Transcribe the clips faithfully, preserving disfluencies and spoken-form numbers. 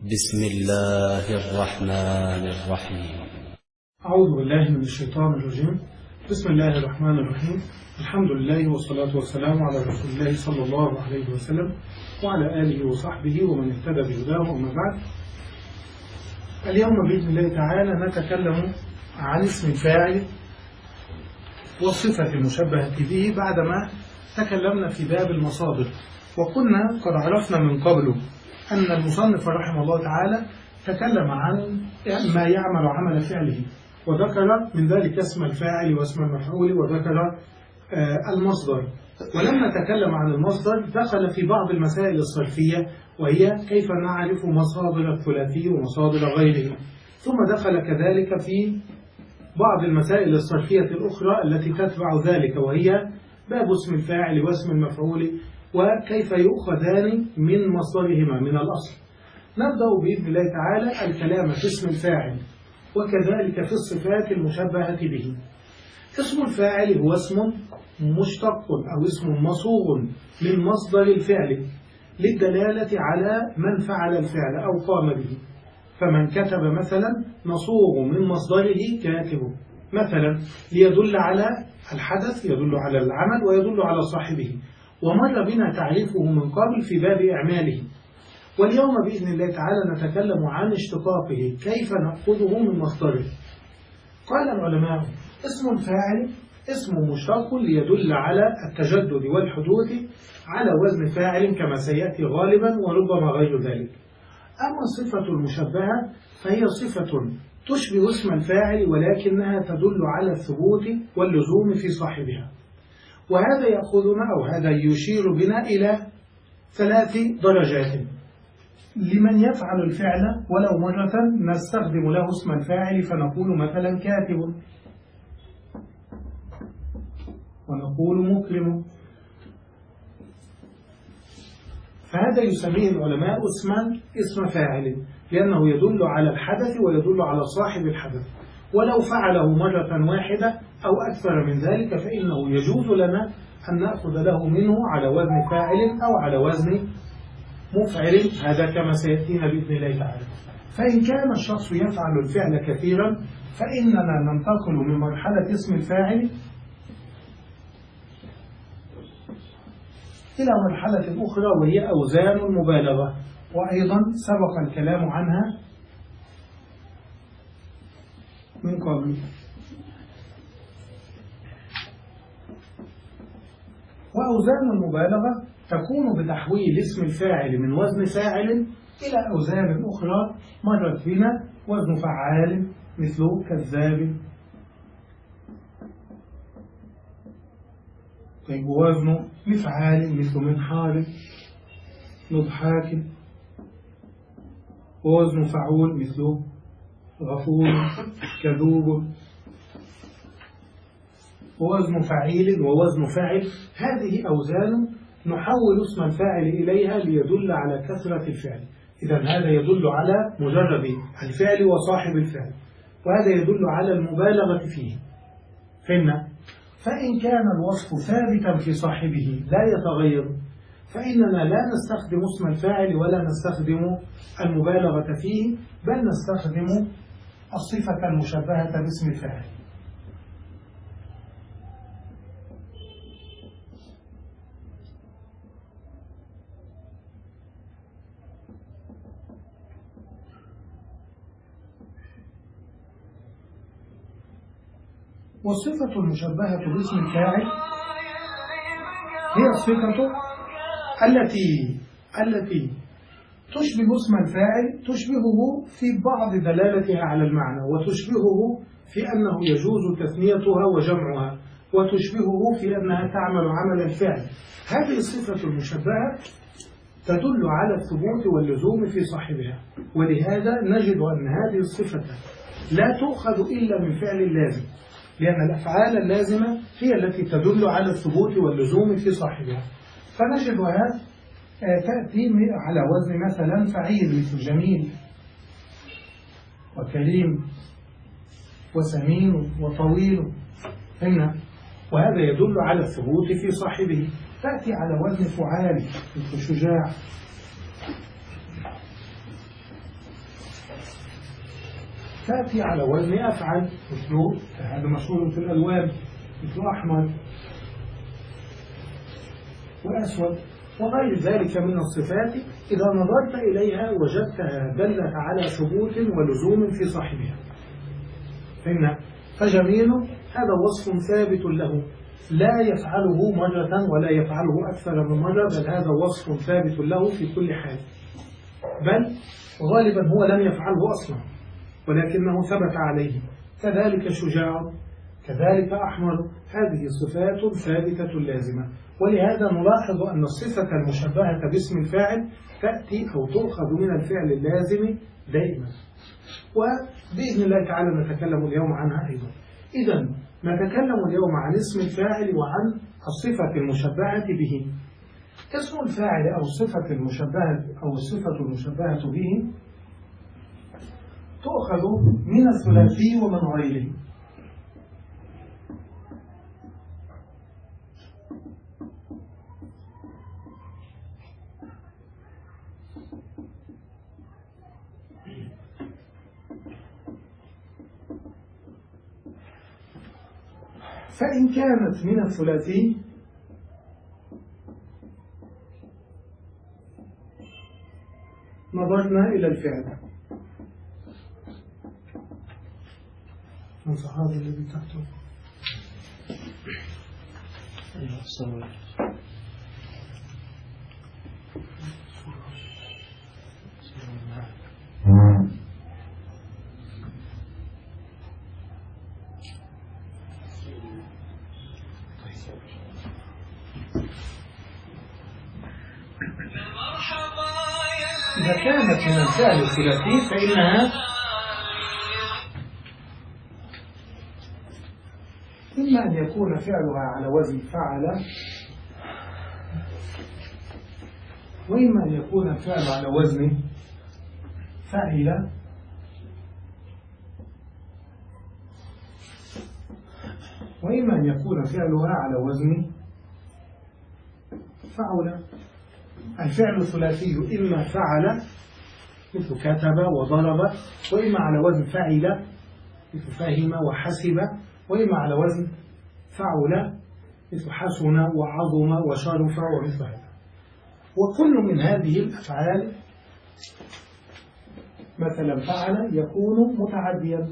بسم الله الرحمن الرحيم. أعوذ بالله من الشيطان الرجيم. بسم الله الرحمن الرحيم. الحمد لله والصلاة والسلام على رسول الله صلى الله عليه وسلم وعلى آله وصحبه ومن اهتدى بهداه، وما بعد. اليوم بإذن الله تعالى نتكلم عن اسم الفاعل والصفة المشبهة به بعدما تكلمنا في باب المصادر، وكنا قد عرفنا من قبل أن المصنف رحمه الله تعالى تكلم عن ما يعمل عمل فعله، وذكر من ذلك اسم الفاعل واسم المفعول، وذكر المصدر. ولما تكلم عن المصدر دخل في بعض المسائل الصرفية، وهي كيف نعرف مصادر الثلاثي ومصادر غيره. ثم دخل كذلك في بعض المسائل الصرفية الأخرى التي تتبع ذلك، وهي باب اسم الفاعل واسم المفعول وكيف يؤخذان من مصدرهما من الأصل. نبدأ بإذن الله تعالى الكلام في اسم الفاعل وكذلك في الصفات المشبهة به. اسم الفاعل هو اسم مشتق أو اسم مصوغ من مصدر الفعل للدلالة على من فعل الفعل أو قام به. فمن كتب مثلا مصوغ من مصدره كاتب مثلا، ليدل على الحدث، يدل على العمل ويدل على صاحبه، ومر بنا تعريفه من قبل في باب إعماله. واليوم بإذن الله تعالى نتكلم عن اشتقاقه، كيف نأخذه من مصدره. قال العلماء: اسم الفاعل اسم مشتق ليدل على التجدد والحدوث على وزن فاعل كما سيأتي غالبا وربما غير ذلك. أما الصفة المشبهة فهي صفة تشبه اسم الفاعل ولكنها تدل على الثبوت واللزوم في صاحبها. وهذا يأخذنا أو هذا يشير بنا إلى ثلاث درجات. لمن يفعل الفعل ولو مرة نستخدم له اسم الفاعل فنقول مثلا كاتب، ونقول مكرم، فهذا يسميه العلماء اسما اسم فاعل، لأنه يدل على الحدث ويدل على صاحب الحدث. ولو فعله مرة واحدة أو أكثر من ذلك فإنه يجوز لنا أن نأخذ له منه على وزن فاعل أو على وزن مفعل، هذا كما سيأتينا بإذن الله تعالى. فإن كان الشخص يفعل الفعل كثيرا فإننا ننتقل من مرحلة اسم الفاعل إلى مرحلة أخرى وهي أوزان المبالغة، وأيضا سبق الكلام عنها من قبل. وأوزان المبالغة تكون بتحويل اسم الفاعل من وزن فاعل إلى أوزان أخرى مرت بنا، وزن فعال مثل كذاب، طيب وزن مفعال مثل منحار مضحاك، ووزن فعول مثل غفور كذوب، ووزن فعيل ووزن فاعل. هذه أوزان نحول اسم الفاعل إليها ليدل على كثرة الفعل. إذا هذا يدل على مجرد الفعل وصاحب الفعل، وهذا يدل على المبالغة فيه. فإن فإن كان الوصف ثابتا في صاحبه لا يتغير فإننا لا نستخدم اسم الفاعل ولا نستخدم المبالغة فيه، بل نستخدم الصفة المشبهة باسم الفاعل. والصفة المشبهة باسم الفاعل هي الصفة التي التي تشبه اسم الفاعل، تشبهه في بعض دلالتها على المعنى، وتشبهه في أنه يجوز تثنيتها وجمعها، وتشبهه في أنها تعمل عمل الفعل. هذه الصفة المشبهة تدل على الثبوت واللزوم في صاحبها، ولهذا نجد أن هذه الصفة لا تؤخذ إلا من فعل لازم، لأن الأفعال اللازمة هي التي تدل على الثبوت واللزوم في صاحبها. فنجدها تأتي على وزن مثلا فعيل مثل جميل وكريم وسمين وطويل، وهذا يدل على الثبوت في صاحبه. تأتي على وزن فعال مثل شجاع تأتي على وزن أفعل، مثل هذا مشهور في الألوان، مثل أحمر وأسود وغير ذلك من الصفات. إذا نظرت إليها وجدتها دلت على ثبوت ولزوم في صاحبها. فإن فجميل هذا وصف ثابت له، لا يفعله مرة ولا يفعله أكثر من مرة، بل هذا وصف ثابت له في كل حال، بل غالبا هو لم يفعله أصلا ولكنه ثبت عليه. كذلك شجاع، كذلك أحمر، هذه صفات ثابتة لازمة. ولهذا نلاحظ أن الصفة المشبهة باسم الفاعل تأتي أو تؤخذ من الفعل اللازم دائما، وبإذن الله تعالى نتكلم اليوم عنها أيضا. إذا نتكلم اليوم عن اسم الفاعل وعن الصفة المشبهة به. اسم الفاعل أو الصفة المشبهة أو الصفة المشبهة به تؤخذ من الثلاثي ومن غيره. فإن كانت من الثلاثي نظرنا إلى الفعل. انصح هذا الذي تحته. إذا كانت من الفعل الثلاثي فإنها إما أن يكون فعلها على وزن فعل، وإما أن يكون الفعل على وزن فعل، وإما أن يكون فعلها على وزن فعل. الفعل الثلاثي إما فعل مثل كتب وضرب، وإما على وزن فعل مثل فهم وحسب، وإما على وزن فعل مثل حسن وعظم وشرف ومثل هذا. وكل من هذه الأفعال مثلا فعل يكون متعديا،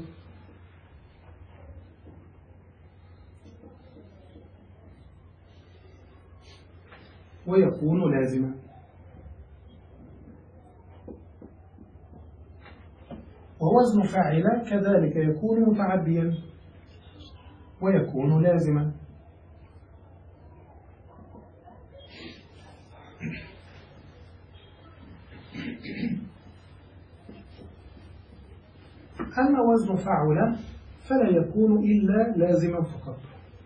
ويكون لازما، ووزن فاعل كذلك يكون متعديا ويكون لازما. أما وزن فعل فلا يكون إلا لازما فقط،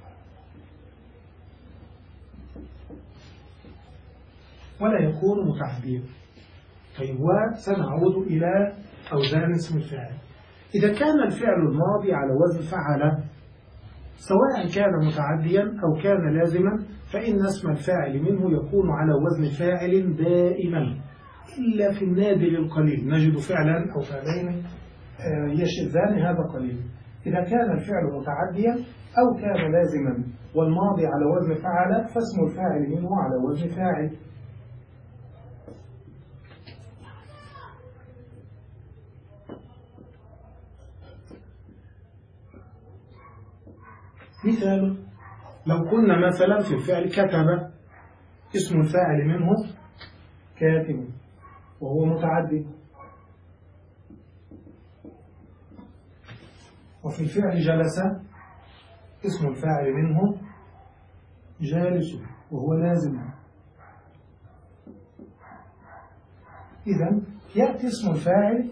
ولا يكون متعديا. طيب، وسنعود إلى أوزان اسم الفاعل. إذا كان الفعل الماضي على وزن فعل سواء كان متعديا أو كان لازما، فإن اسم الفاعل منه يكون على وزن فاعل دائما، إلا في النادر القليل نجد فعلا أو فعلين يشذان، هذا قليل. إذا كان الفعل متعديا أو كان لازما والماضي على وزن فعل فاسم الفاعل منه على وزن فاعل. مثال، لو كنا مثلا في الفعل كتب اسم الفاعل منه كاتب وهو متعدي، وفي الفعل جلس اسم الفاعل منه جالس وهو لازم. إذن يأتي اسم الفاعل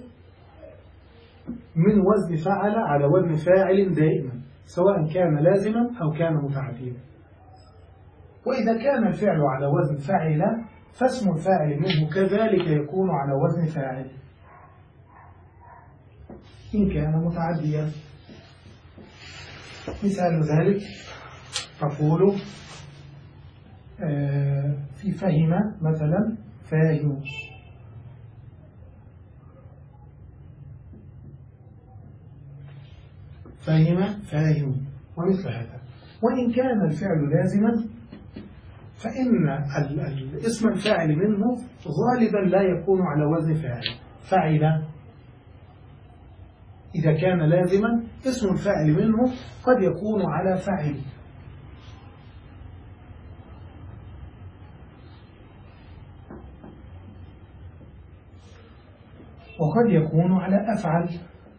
من وزن فعل على وزن فاعل دائما، سواء كان لازما أو كان متعديا. وإذا كان الفعل على وزن فاعل فاسم الفاعل منه كذلك يكون على وزن فاعل إن كان متعديا. مثال ذلك تقول في فهم مثلا فاهم، فهم فاهم ومثل هذا. وإن كان الفعل لازما فإن الاسم الفاعل منه غالبا لا يكون على وزن فاعل. فعل إذا كان لازما اسم الفاعل منه قد يكون على فعل، وقد يكون على أفعل،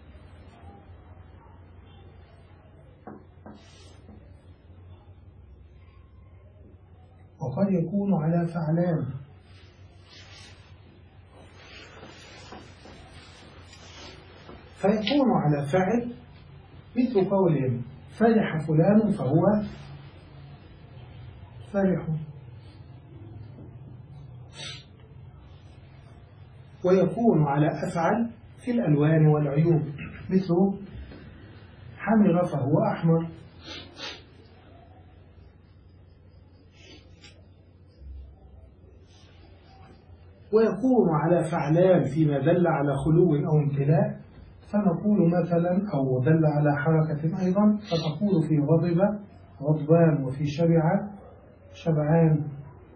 وقد يكون على فعلان. فيكون على فعل مثل قولهم فرح فلان فهو فرح، ويكون على أفعل في الألوان والعيوب مثل حمر فهو أحمر، ويكون على فعلان فيما دل على خلو أو امتلاء، فنقول مثلا أو دل على حركة أيضا، فتقول في غضب غضبان، وفي شبع شبعان.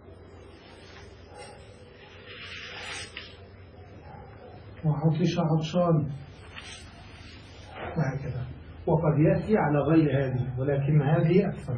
وعطش عطشان، وهكذا. وقد يأتي على غير هذه، ولكن هذه أكثر.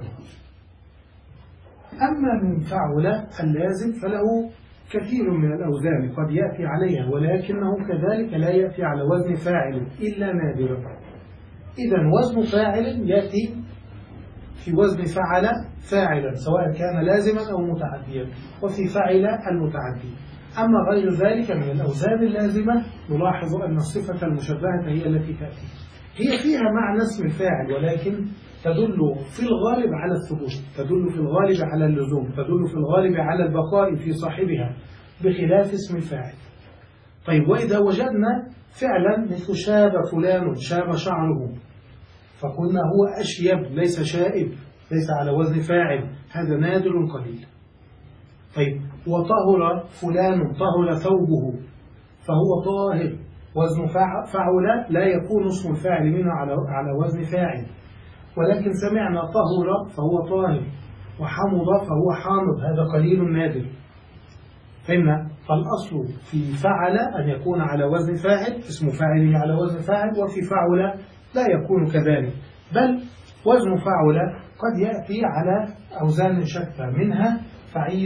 أما من فعل اللازم فله كثير من الأوزان قد يأتي عليها، ولكنه كذلك لا يأتي على وزن فاعل إلا نادرا. إذن وزن فاعل يأتي في وزن فعل فاعلا سواء كان لازما أو متعديا، وفي فعل المتعدي. أما غير ذلك من الأوزان اللازمة نلاحظ أن الصفة المشبهة هي التي تأتي، هي فيها معنى اسم الفاعل، ولكن تدل في الغالب على الثبوت، تدل في الغالب على اللزوم، تدل في الغالب على البقاء في صاحبها بخلاف اسم الفاعل. طيب، وإذا وجدنا فعلا مثل شاب فلان شاب شعره، فقلنا هو أشيب ليس شائب، ليس على وزن فاعل، هذا نادر قليل. طيب، وطهر فلان طهر ثوبه فهو طاهر، وزن فعل لا يكون اسم الفاعل منه على وزن فاعل، ولكن سمعنا طهر فهو طاهر، وحمض فهو حامض، هذا قليل نادر. فإن فالأصل في فعل أن يكون على وزن فاعل، اسم فاعله على وزن فاعل، وفي فعل لا يكون كذلك، بل وزن فعل قد يأتي على أوزان شتى، منها فعيل،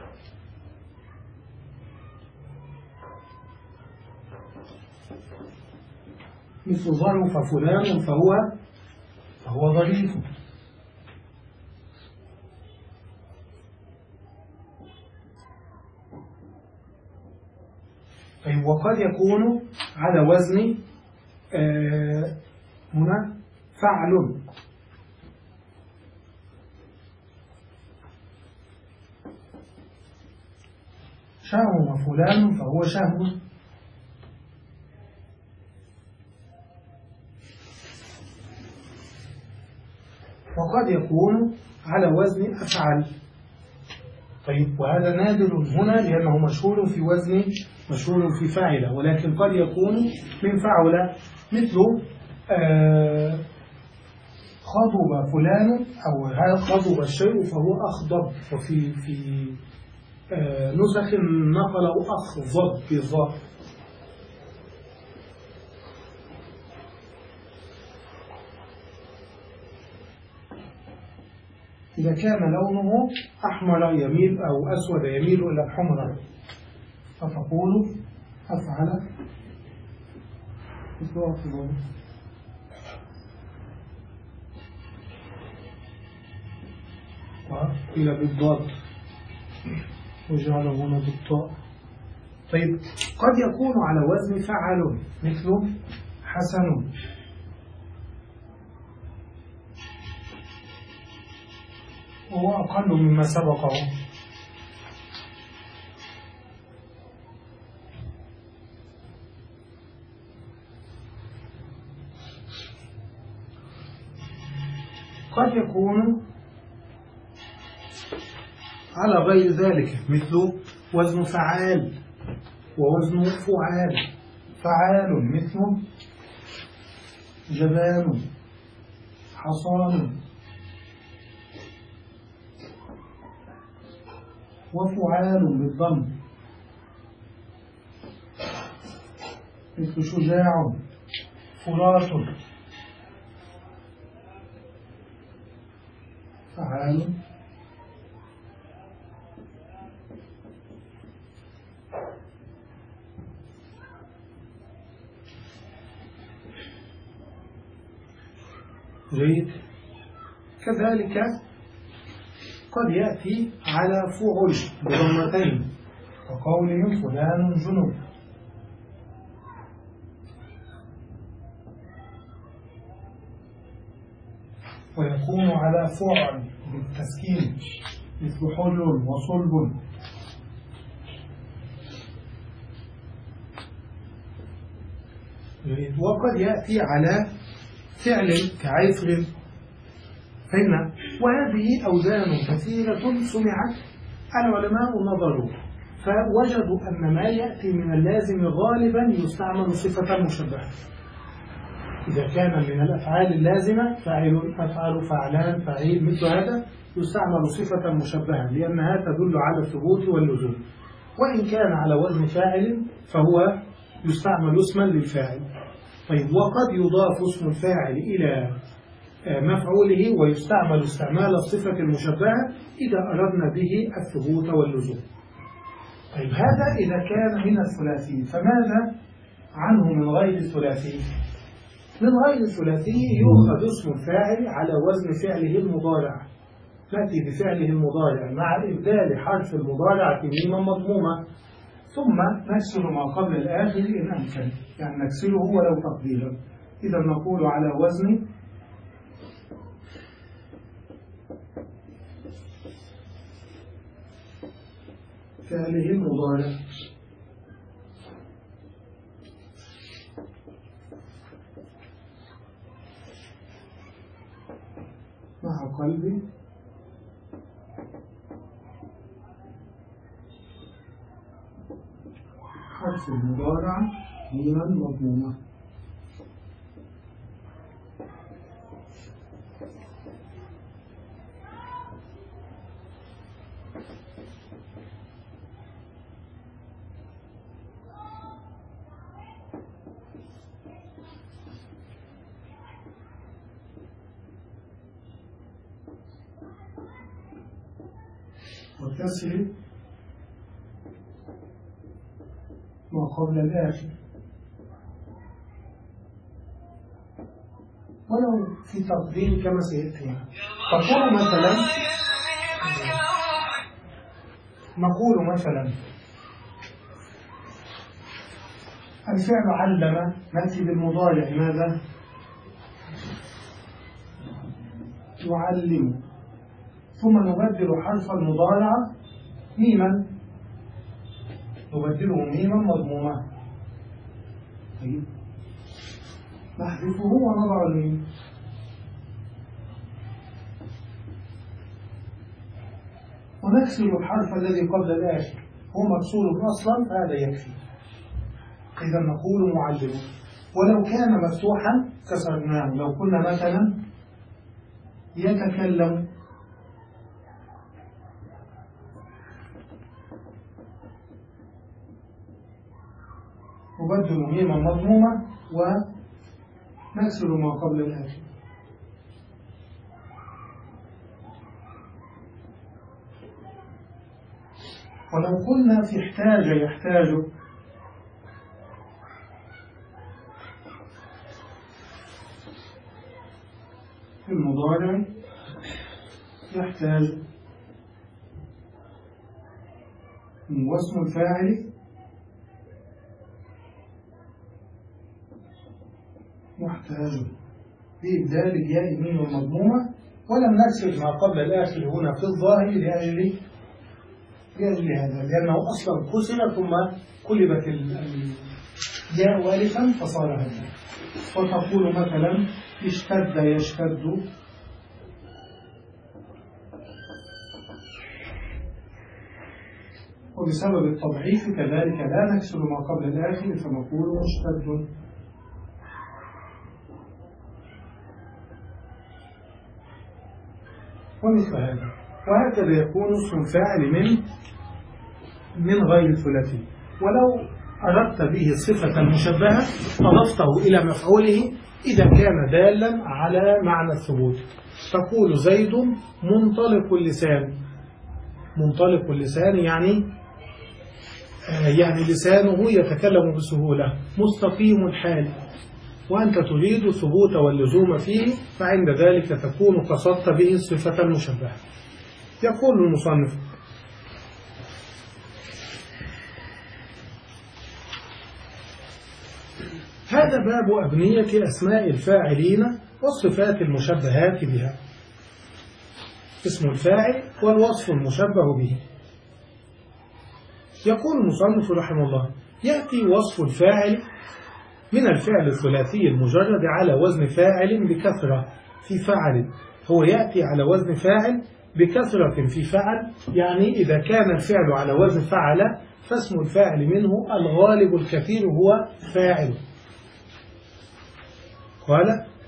مثل ظرف فلان فهو فهو ظريف. طيب، وقد يكون على وزن آه هنا فعل، شهم فلان فهو شهم، وقد يكون على وزن أفعل. طيب، وهذا نادر هنا لأنه مشهور في وزن مشهور في فاعل، ولكن قد يكون من فعل مثل آه خضب فلان، أو خضب الشيء فهو أخضب، وفي في آه نسخ نقله أخضب بالضاء. إذا كان لونه أحمر يميل أو أسود يميل إلى الحمرة، فتقول أفعل مثل أفضل. وإلى بالضاد وجعله هنا بالطاء. طيب، قد يكون على وزن فعل مثل حسن، وهو أقل مما سبقه. قد يكون على غير ذلك مثل وزن فعال ووزن فعال. فعال مثل جبان، حصان وفعال بالضم مثل شجاع فرات فعال جيد. كذلك قد يأتي على فعل بضمتين وقولهم فلان جنوب، ويكون على فعل بالتسكين مثل حل وصلب. وقد يأتي على فعل كعفر فهمنا. وهذه أوزان كثيرة سمعت العلماء نظروا فوجدوا أن ما يأتي من اللازم غالبا يستعمل صفة مشبهة. إذا كان من الأفعال اللازمة فاعل أفعل فعلان فعيل مثل هذا يستعمل صفة مشبهة لأنها تدل على الثبوت واللزوم. وإن كان على وزن فاعل فهو يستعمل اسما للفاعل. طيب وقد يضاف اسم الفاعل إلى مفعوله ويستعمل استعمال الصفة المشبهة إذا أردنا به الثبوت واللزوم. طيب هذا إذا كان من الثلاثي، فماذا عنه من غير الثلاثي؟ من غير الثلاثي يؤخذ اسم الفاعل على وزن فعله المضارع، نأتي بفعله المضارع مع إبدال حرف المضارع ميما مضمومة ثم نكسر ما قبل الآخر إن أمكن، يعني نكسره ولو تقديرا. إذا نقول على وزن فعله المضارع مع قلبي حرف المضارع ميما مضمومة. وكسر ما قبل الآخر، ولو في تقدير كما سيأتي. تقول مثلا نقول مثلا الفعل علم، نأتي بالمضارع ماذا؟ يعلم، ثم نبدل حرف المضارع ميما، نبدله ميما مضمومة. طيب نحذفه ونضع الميم، ونكسر الحرف الذي قبل الآخر هو مكسور أصلا فهذا يكفي. إذا نقول معلم. ولو كان مفتوحا كسرناه، لو قلنا مثلا يتكلم نبدل ميما مضمومة ونكسر ما قبل الآخر. ولو قلنا في احتاج يحتاج، في المضارع يحتاج واسم الفاعل محتاج بإبدال الياء ميم المضمومة، ولم نكسر ما قبل الآخر هنا في الظاهر لأجل لأجل هذا، لأنه أصلا كسر ثم قلبت الياء ألفا فصار هذا. وتقول مثلا اشتد يشتد، وبسبب التضعيف كذلك لا نكسر ما قبل الآخر فنقول مشتد. ومثل هذا. وهكذا يكون اسم الفاعل من من غير الثلاثي. ولو أردت به الصفة المشبهة أضفته إلى مفعوله إذا كان دالا على معنى الثبوت. تقول زيد منطلق اللسان. منطلق اللسان يعني يعني لسانه يتكلم بسهولة، مستقيم الحال، وأنت تريد الثبوت واللزوم فيه، فعند ذلك تكون قصدت به الصفة المشبهة. يقول المصنف: هذا باب أبنية أسماء الفاعلين والصفات المشبهات بها. اسم الفاعل والوصف المشبه به. يقول المصنف رحمه الله: يأتي وصف الفاعل من الفعل الثلاثي المجرد على وزن فاعل بكثرة في فعل. هو يأتي على وزن فاعل بكثرة في فعل، يعني إذا كان الفعل على وزن فعل فاسم الفاعل منه الغالب الكثير هو فاعل. قال: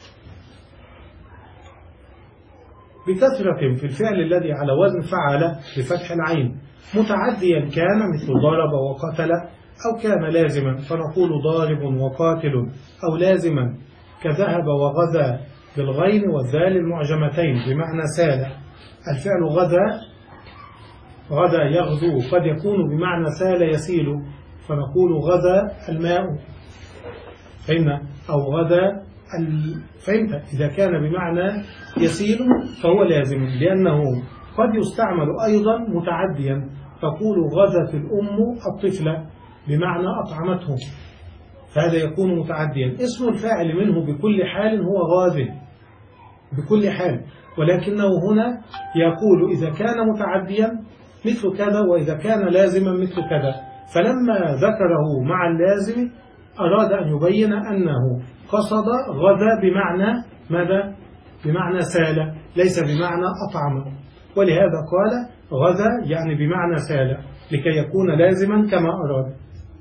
بكثرة في الفعل الذي على وزن فعل بفتح العين، متعديا كان مثل ضرب وقتل، أو كان لازما فنقول ضارب وقاتل، أو لازما كذهب وغدا بالغين والذال المعجمتين بمعنى سال. الفعل غدا غدا يغدو قد يكون بمعنى سال يسيل، فنقول غدا الماء، فهمنا؟ أو غدا فهمت؟ إذا كان بمعنى يسيل فهو لازم، لأنه قد يستعمل أيضا متعديا، تقول غزت الأم الطفل بمعنى أطعمته، فهذا يكون متعديا. اسم الفاعل منه بكل حال هو غازل بكل حال، ولكنه هنا يقول إذا كان متعديا مثل كذا، وإذا كان لازما مثل كذا. فلما ذكره مع اللازم أراد أن يبين أنه قصد غدا بمعنى ماذا؟ بمعنى سال، ليس بمعنى أطعم. ولهذا قال غدا يعني بمعنى سال لكي يكون لازما كما أراد.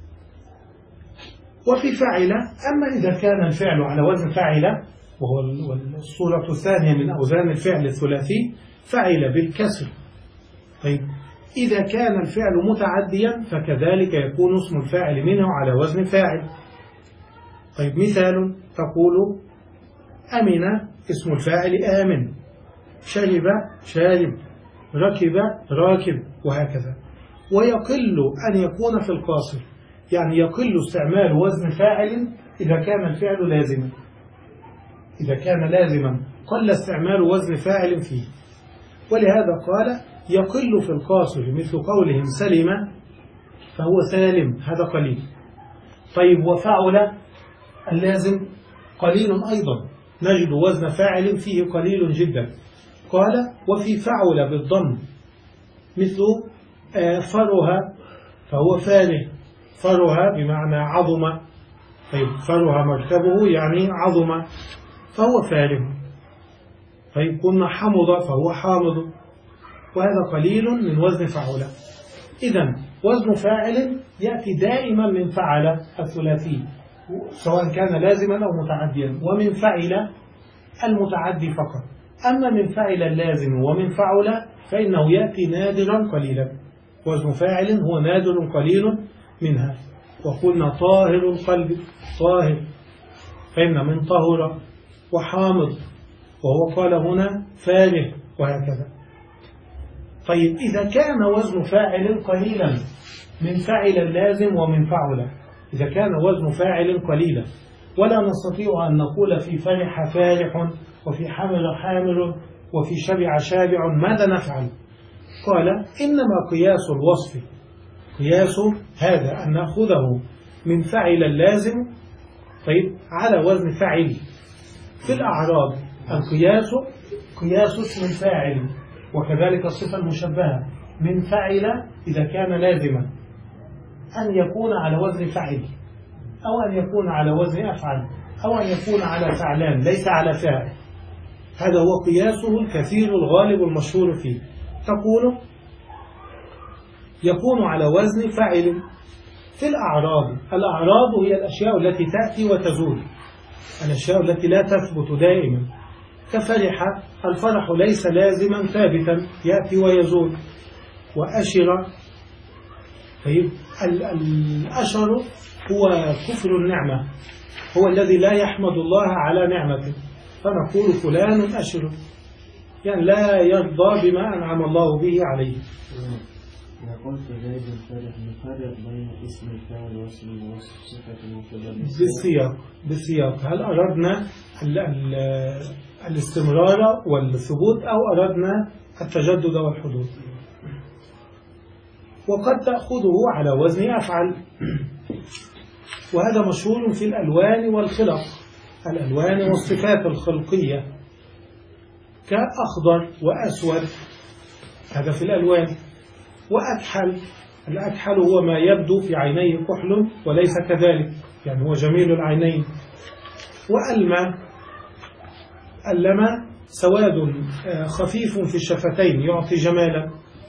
وفي فعل، أما إذا كان الفعل على وزن فعل، وهو الصورة الثانية من أوزان الفعل الثلاثي، فعل بالكسر. طيب إذا كان الفعل متعديا فكذلك يكون اسم الفاعل منه على وزن فاعل. طيب مثال، تقول أمن اسم الفاعل آمن، شرب شارب، ركب راكب، وهكذا. ويقل أن يكون في القاصر، يعني يقل استعمال وزن فاعل إذا كان الفعل لازما. إذا كان لازما قل استعمال وزن فاعل فيه. ولهذا قال يقل في القاصر مثل قولهم سلم فهو سالم، هذا قليل. طيب وفعل اللازم قليل أيضا، نجد وزن فاعل فيه قليل جدا. قال وفي فعل بالضم مثل فرها فهو فاره، فرها بمعنى عظم. طيب فرها مركبه يعني عظم فهو فاره. طيب قلنا حمض فهو حامض، وهذا قليل من وزن فعل. إذن وزن فاعل يأتي دائما من فعل الثلاثي سواء كان لازما أو متعديا، ومن فعل المتعدي فقط. أما من فعل اللازم ومن فعل فإنه يأتي نادرا قليلا. وزن فاعل هو نادر قليل منها. وقلنا طاهر القلب، طاهر فإن من طهر، وحامض وهو قال هنا فاره، وهكذا. طيب إذا كان وزن فاعل قليلا من فعل اللازم ومن فعل، إذا كان وزن فاعل قليلا ولا نستطيع أن نقول في فرح فارح وفي حمل حامل وفي شبع شابع، ماذا نفعل؟ قال إنما قياس الوصف، قياس هذا أن نأخذه من فعل اللازم طيب على وزن فاعل. في الأعراب القياس قياس اسم الفاعل، وكذلك الصفة المشبهة من فعل إذا كان لازما أن يكون على وزن فعل، أو أن يكون على وزن أفعل، أو أن يكون على فعلان ليس على فاعل. هذا هو قياسه الكثير الغالب المشهور فيه. تقول يكون على وزن فاعل. في الأعراب، الأعراب هي الأشياء التي تأتي وتزول، الأشياء التي لا تثبت دائما. كفرح، الفرح ليس لازما ثابتا يأتي ويزول. وأشر، طيب الأشر هو كفر النعمة، هو الذي لا يحمد الله على نعمته، فنقول فلان أشر، يعني لا يرضى بما أنعم الله به عليه. نقول في زيد الفرح نفرق بين اسم الفاعل واسم الوصف صفة مبتدأ بالسياق. بالسياق هل أردنا ال ال الاستمرار والثبوت أو أردنا التجدد والحدوث؟ وقد تأخذه على وزن أفعل، وهذا مشهور في الألوان والخلق، الألوان والصفات الخلقية، كأخضر وأسود، هذا في الألوان. وأكحل، الأكحل هو ما يبدو في عينيه كحل وليس كذلك، يعني هو جميل العينين. وألمى، ألمى سواد خفيف في الشفتين يعطي جمالا.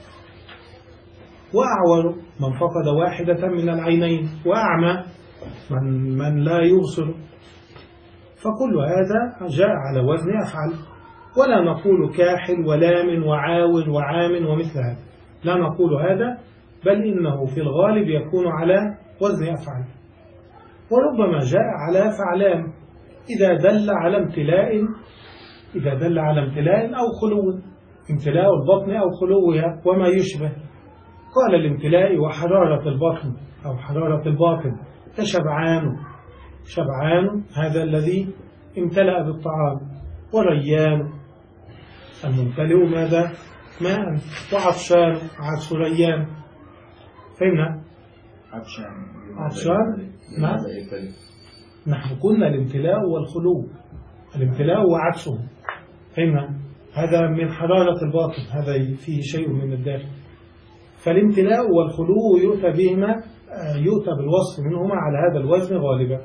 وأعور، من فقد واحدة من العينين. وأعمى، من, من لا يبصر. فكل هذا جاء على وزن أفعل، ولا نقول كاحل ولام وعاور وعام ومثل هذا، لا نقول هذا، بل إنه في الغالب يكون على وزن أفعل. وربما جاء على فعلان إذا دل على امتلاء، إذا دل على امتلاء أو خلو، امتلاء البطن أو خلوها وما يشبه. قال الامتلاء وحرارة البطن أو حرارة الباطن، كشبعان، شبعان هذا الذي امتلأ بالطعام. وريان، الممتلئ ماذا؟ ماء. وعطشان، عكس ريان. فهمنا؟ عطشان عطشان نعم. نحن قلنا الامتلاء والخلو، الامتلاء وعكسه، فهمنا؟ هذا من حرارة الباطن، هذا فيه شيء من الداخل. فالامتلاء والخلو يؤتى بهما، يؤتى بالوصف منهما على هذا الوزن غالبا.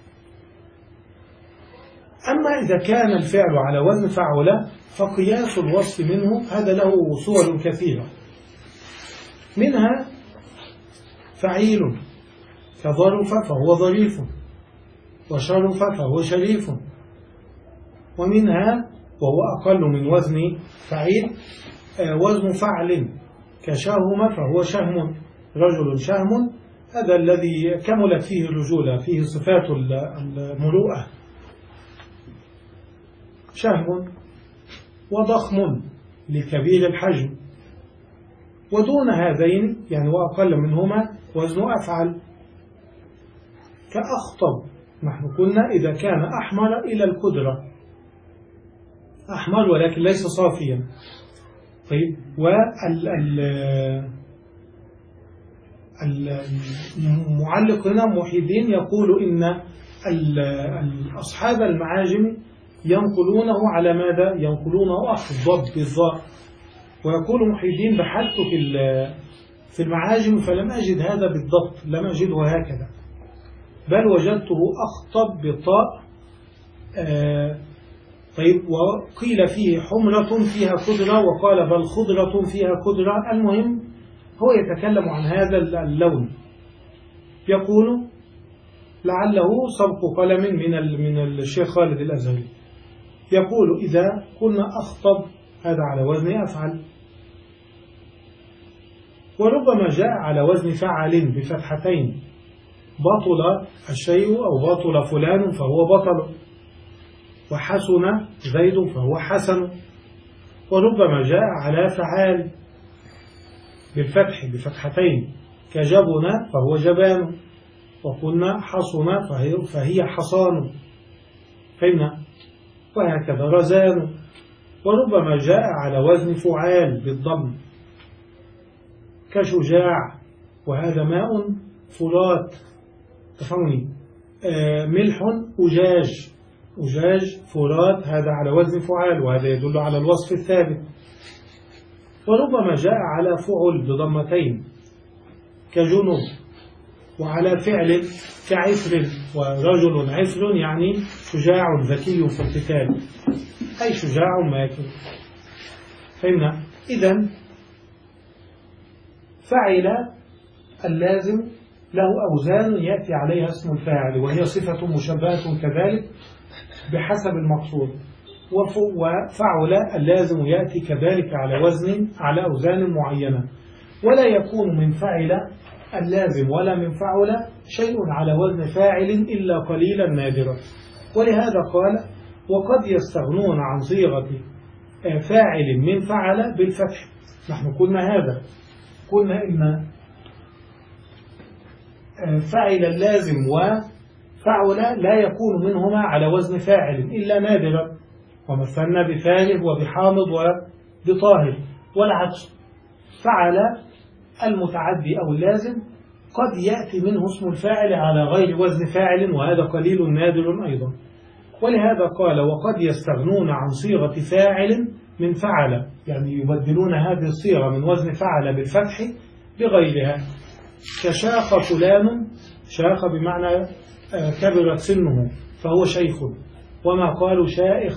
أما إذا كان الفعل على وزن فعل فقياس الوصف منه هذا له صور كثيرة، منها فعيل، كظرف فهو ظريف، وشرف فهو شريف. ومنها، وهو أقل من وزن فعيل، وزن فعل، كشهم فهو شهم، رجل شهم، هذا الذي كملت فيه الرجولة، فيه صفات المروءة، شهم. وضخم، لكبير الحجم. ودون هذين يعني وأقل منهما وزن أفعل، كأخطب، نحن قلنا إذا كان أحمر إلى الكدرة، أحمر ولكن ليس صافيا. طيب، والمعلق هنا محي الدين يقول إن أصحاب المعاجم ينقلونه على ماذا؟ ينقلونه أخضب بالضاء. ويقول محي الدين بحثت في في المعاجم فلم أجد هذا بالضبط، لم أجده هكذا، بل وجدته أخطب بالطاء. آه طيب، وقيل فيه حمرة فيها كدرة، وقال بل خضرة فيها كدرة. المهم هو يتكلم عن هذا اللون، يقول لعله سبق قلم من من الشيخ خالد الأزهري، يقول إذا كنا أخطب هذا على وزن أفعل. وربما جاء على وزن فعل بفتحتين، بطل الشيء أو بطل فلان فهو بطل، وحسن زيد فهو حسن. وربما جاء على فعال بالفتح بفتحتين، كجبن فهو جبان، وقلنا حصن فهي, فهي حصان، فهمنا؟ وهكذا رزان. وربما جاء على وزن فعال بالضم، كشجاع، وهذا ماء فرات، تفهمني؟ آه ملح أجاج، أجاج فرات، هذا على وزن فعال، وهذا يدل على الوصف الثابت. وربما جاء على فعل بضمتين، كجنوب، وعلى فعل كعفر، ورجل عفر يعني شجاع ذكي في القتال، أي شجاع ماكر، فهمنا؟ إذن فعل اللازم له أوزان يأتي عليها اسم الفاعل، وهي صفة مشبهة كذلك بحسب المقصود. وفعل اللازم يأتي كذلك على وزن على أوزان معينة، ولا يكون من فعل اللازم ولا من فعل شيء على وزن فاعل إلا قليلا نادرا. ولهذا قال وقد يستغنون عن صيغة فاعل من فعل بالفتح. نحن قلنا هذا، قلنا إن فعل اللازم وفعل لا يكون منهما على وزن فاعل إلا نادرا، ومثلنا بفارغ وبحامض وبطاهر، والعكس فعل المتعدي أو اللازم قد يأتي منه اسم الفاعل على غير وزن فاعل، وهذا قليل نادر أيضا. ولهذا قال وقد يستغنون عن صيغة فاعل من فعل، يعني يبدلون هذه الصيغة من وزن فعل بالفتح بغيرها، كشاخ فلان، شاخ بمعنى كبرت سنه فهو شيخ، وما قالوا شائخ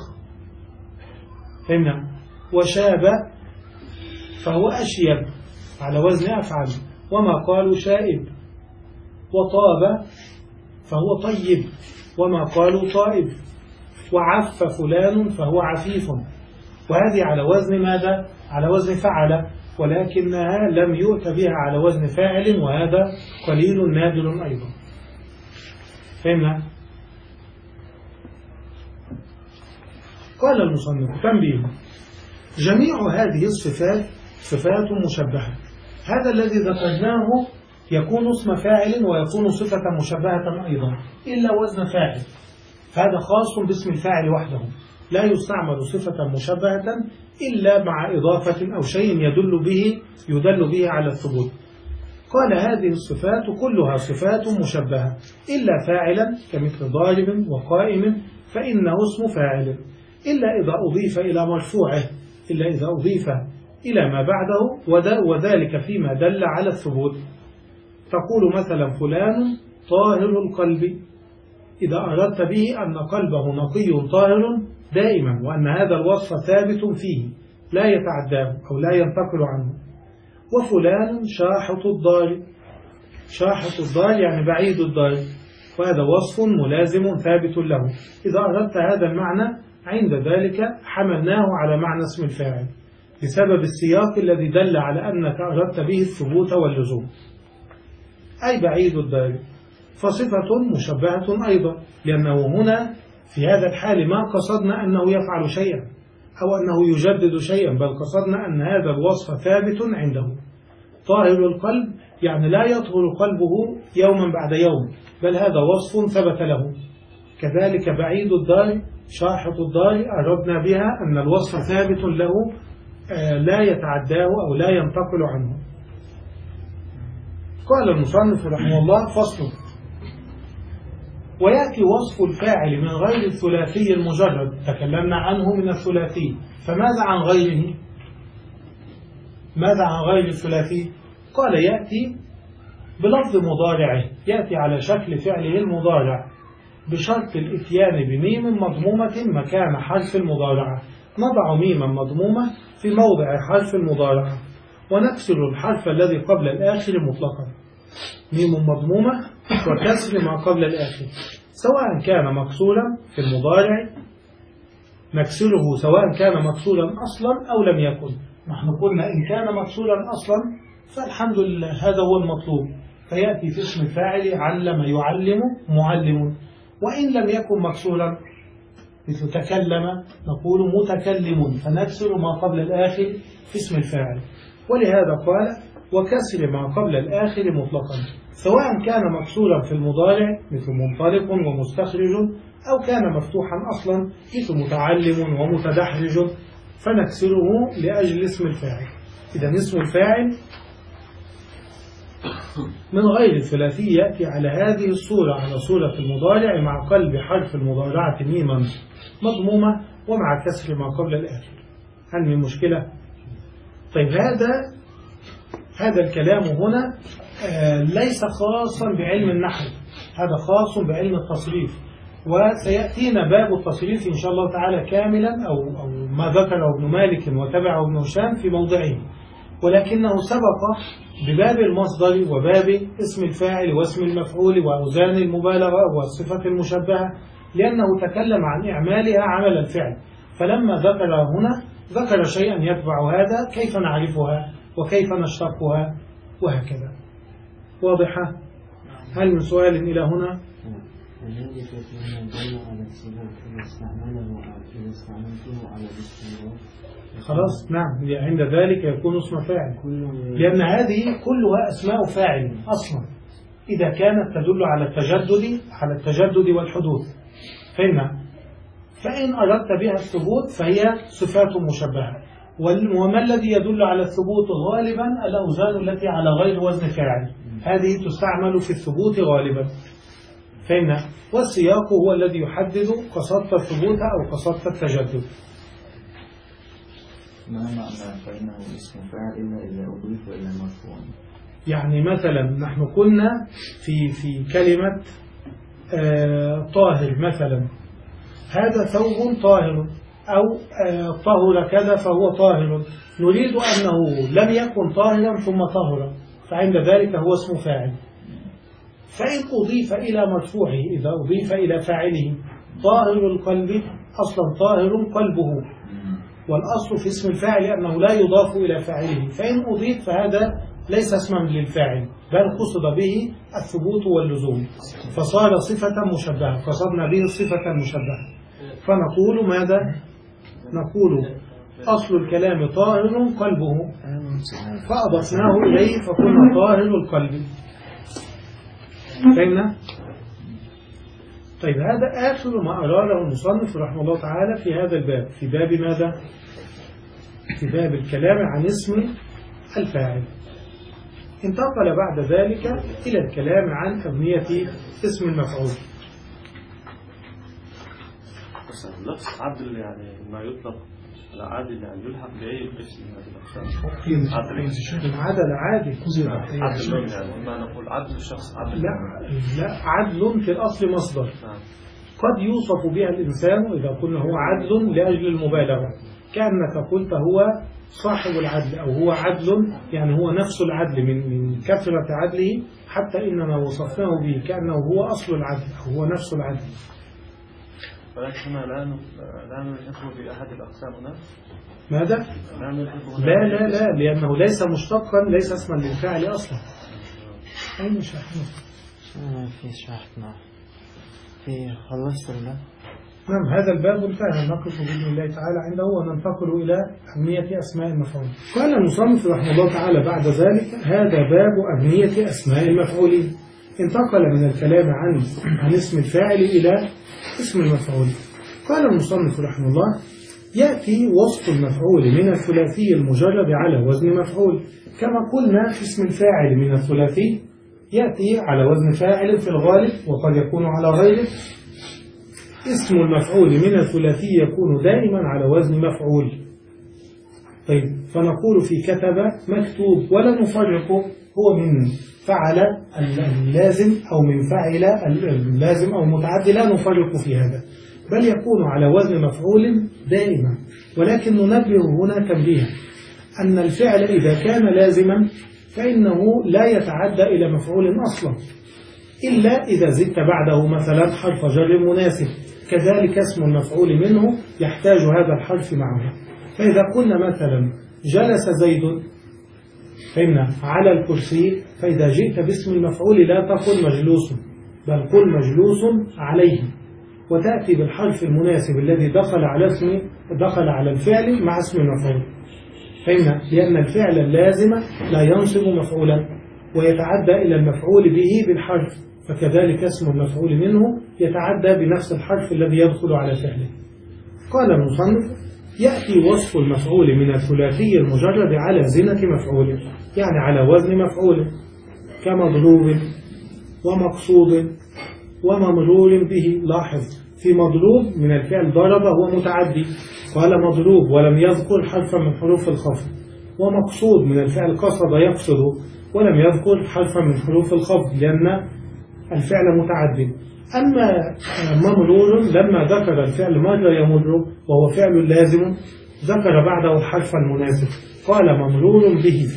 هنا، وشاب فهو أشيب على وزن أفعل، وما قالوا شائب، وطاب فهو طيب، وما قالوا طائب، وعف فلان فهو عفيف. وهذه على وزن ماذا؟ على وزن فعل، ولكنها لم يؤت بها على وزن فاعل، وهذا قليل نادر أيضا. فهمنا؟ قال المصنف تنبيه: جميع هذه الصفات صفات مشبهة. هذا الذي ذكرناه يكون اسم فاعل ويكون صفة مشبهة أيضا إلا وزن فاعل، فهذا خاص باسم الفاعل وحده، لا يستعمل صفة مشبهة إلا مع إضافة أو شيء يدل به يدل به على الثبوت. قال هذه الصفات كلها صفات مشبهة إلا فاعلا كمثل ضارب وقائم فإنه اسم فاعل، إلا إذا أضيف إلى مرفوعه، إلا إذا أضيف إلى ما بعده، وذلك فيما دل على الثبوت. تقول مثلا فلان طاهر القلب، إذا أردت به أن قلبه نقي طاهر دائما، وأن هذا الوصف ثابت فيه لا يتعداه أو لا ينتقل عنه. وفلان شاحط الدار، شاحط الدار يعني بعيد الدار، وهذا وصف ملازم ثابت له. إذا أردت هذا المعنى عند ذلك حملناه على معنى اسم الفاعل بسبب السياق الذي دل على أنك أردت به الثبوت واللزوم، أي بعيد الدار، فصفة مشبهة أيضا، لأنه هنا في هذا الحال ما قصدنا أنه يفعل شيئا أو أنه يجدد شيئا، بل قصدنا أن هذا الوصف ثابت عنده. طاهر القلب يعني لا يطهر قلبه يوما بعد يوم، بل هذا وصف ثبت له. كذلك بعيد الدار شاحط الدار أردنا بها أن الوصف ثابت له لا يتعداه أو لا ينتقل عنه. قال المصنف رحمه الله: فصل. ويأتي وصف الفاعل من غير الثلاثي المجرد، تكلمنا عنه من الثلاثي، فماذا عن غيره؟ ماذا عن غير الثلاثي؟ قال يأتي بلفظ مضارعه، يأتي على شكل فعله المضارع بشرط الاتيان بميم مضمومة مكان حرف المضارعة. نضع ميما مضمومة في موضع حرف المضارعة ونكسر الحرف الذي قبل الآخر مطلقا. ميم مضمومة وكسر ما قبل الآخر، سواء كان مكسورا في المضارع نكسره سواء كان مكسورا أصلا أو لم يكن. نحن قلنا إن كان مكسورا أصلا فالحمد لله هذا هو المطلوب، فيأتي في اسم الفاعل علم يعلم معلم. وإن لم يكن مكسورا مثل تكلم نقول متكلم، فنكسر ما قبل الآخر في اسم الفاعل. ولهذا قال وكسر ما قبل الآخر مطلقا، سواء كان مكسورا في المضارع مثل منطلق ومستخرج، أو كان مفتوحا أصلا مثل متعلم ومتدحرج، فنكسره لأجل اسم الفاعل. إذا اسم الفاعل من غير الثلاثي يأتي على هذه الصورة، على صورة المضارع مع قلب حرف المضارعة ميما مضمومة ومع كسر ما قبل الآخر. هل من مشكلة؟ طيب هذا هذا الكلام هنا آه ليس خاصا بعلم النحو، هذا خاص بعلم التصريف، وسيأتينا باب التصريف إن شاء الله تعالى كاملا أو, أو ما ذكره ابن مالك وتبعه ابن هشام في موضعه، ولكنه سبق بباب المصدر وباب اسم الفاعل واسم المفعول وأوزان المبالغة والصفة المشبهة، لأنه تكلم عن إعمالها عمل الفعل، فلما ذكر هنا ذكر شيئا يتبع هذا، كيف نعرفها وكيف نشتقها وهكذا. واضحة؟ هل من سؤال إلى هنا؟ الذي فيه دل على السبب إذا استعمله إذا استعملته على الاستمرار. خلاص نعم، عند ذلك يكون اسم فاعل، لأن هذه كلها أسماء فاعل أصلا إذا كانت تدل على التجدد على التجدد والحدوث. فهمنا؟ فإن أردت بها الثبوت فهي صفات مشبهة. وما الذي يدل على الثبوت غالبا؟ الأوزان التي على غير وزن فاعل، هذه تستعمل في الثبوت غالبا. فهمنا؟ والسياق هو الذي يحدد قصدت الثبوت أو قصدت التجدد. ما معنى فإنه اسم فاعل إلا إذا أضيف إلى مرفوع؟ يعني مثلا نحن كنا في في كلمة آه طاهر مثلا، هذا ثوب طاهر، أو آه طهر كذا فهو طاهر، نريد أنه لم يكن طاهرا ثم طهر، فعند ذلك هو اسم فاعل. فإن أضيف إلى مرفوعه، إذا أضيف إلى فاعله طاهر القلب، أصلا طاهر قلبه، والأصل في اسم الفاعل أنه لا يضاف إلى فاعله، فإن أضيف فهذا ليس اسما للفاعل بل قصد به الثبوت واللزوم، فصار صفة مشبهة، قصدنا به الصفة المشبهة. فنقول ماذا؟ نقول أصل الكلام طاهر قلبه، فأضفناه إليه فكنا طاهر القلب. فهمنا؟ طيب هذا آخر ما أراده المصنف رحمه الله تعالى في هذا الباب، في باب ماذا؟ في باب الكلام عن اسم الفاعل. انتقل بعد ذلك إلى الكلام عن أبنية اسم المفعول. بس اللفظ عدل يعني ما يطلق على عادل، يعني يلحق بأي اسم من هذه الأقسام. عدل عادل، عدل يعني ما نقول عدل الشخص عدل. لا لا، عدل في الأصل مصدر قد يوصف بها الإنسان إذا قلنا هو عدل لأجل المبالغة، كأنك قلت هو صاحب العدل أو هو عدل، يعني هو نفس العدل من من كثرة عدله حتى إننا وصفناه به كأنه هو أصل العدل أو هو نفس العدل. ولكن لا لا نلحقه بأحد الأقسام هنا. ماذا؟ لا لا لا، لأنه ليس مشتقا، ليس اسما للفاعل أصلا. أين شرحنا؟ في شرحنا في خلصت الباب. نعم، هذا الباب انتهى، نقف بإذن الله تعالى عنده وننتقل إلى أبنية أسماء المفعول. قال المصنف رحمه الله تعالى بعد ذلك: هذا باب أبنية أسماء المفعولين. انتقل من الكلام عن عن اسم الفاعل إلى اسم المفعول. قال المصنف رحمه الله: يأتي وصف المفعول من الثلاثي المجرد على وزن مفعول، كما قلنا في اسم الفاعل من الثلاثي يأتي على وزن فاعل في الغالب وقد يكون على غيره. اسم المفعول من الثلاثي يكون دائما على وزن مفعول. طيب، فنقول في كتب مكتوب ولا نفرق هو من فعل اللازم أو من فعل اللازم أو متعدي، لا نفرق في هذا، بل يكون على وزن مفعول دائما. ولكن ننبه هنا تنبيها أن الفعل إذا كان لازما فإنه لا يتعدى إلى مفعول أصلا إلا إذا زدت بعده مثلا حرف جر مناسب، كذلك اسم المفعول منه يحتاج هذا الحرف معه. فإذا قلنا مثلا جلس زيد فإن على الكرسي، فإذا جئت باسم المفعول لا تقل مجلوس بل قل مجلوس عليه، وتأتي بالحرف المناسب الذي دخل على اسم دخل على الفعل مع اسم المفعول. فإن لأن الفعل اللازم لا ينصب مفعولا ويتعدى إلى المفعول به بالحرف، فكذلك اسم المفعول منه يتعدى بنفس الحرف الذي يدخل على فعله. قال المصنف: يأتي وصف المفعول من الثلاثي المجرد على زنة مفعول، يعني على وزن مفعول، كمضروب ومقصود وممرور به. لاحظ، في مضروب من الفعل ضرب هو متعدي، قال مضروب ولم يذكر حرفا من حروف الخفض، ومقصود من الفعل قصد يقصد ولم يذكر حرفا من حروف الخفض لأن الفعل متعدد. أما ممرور لما ذكر الفعل مر يمر وهو فعل لازم ذكر بعده الحرف المناسب، قال ممرور به،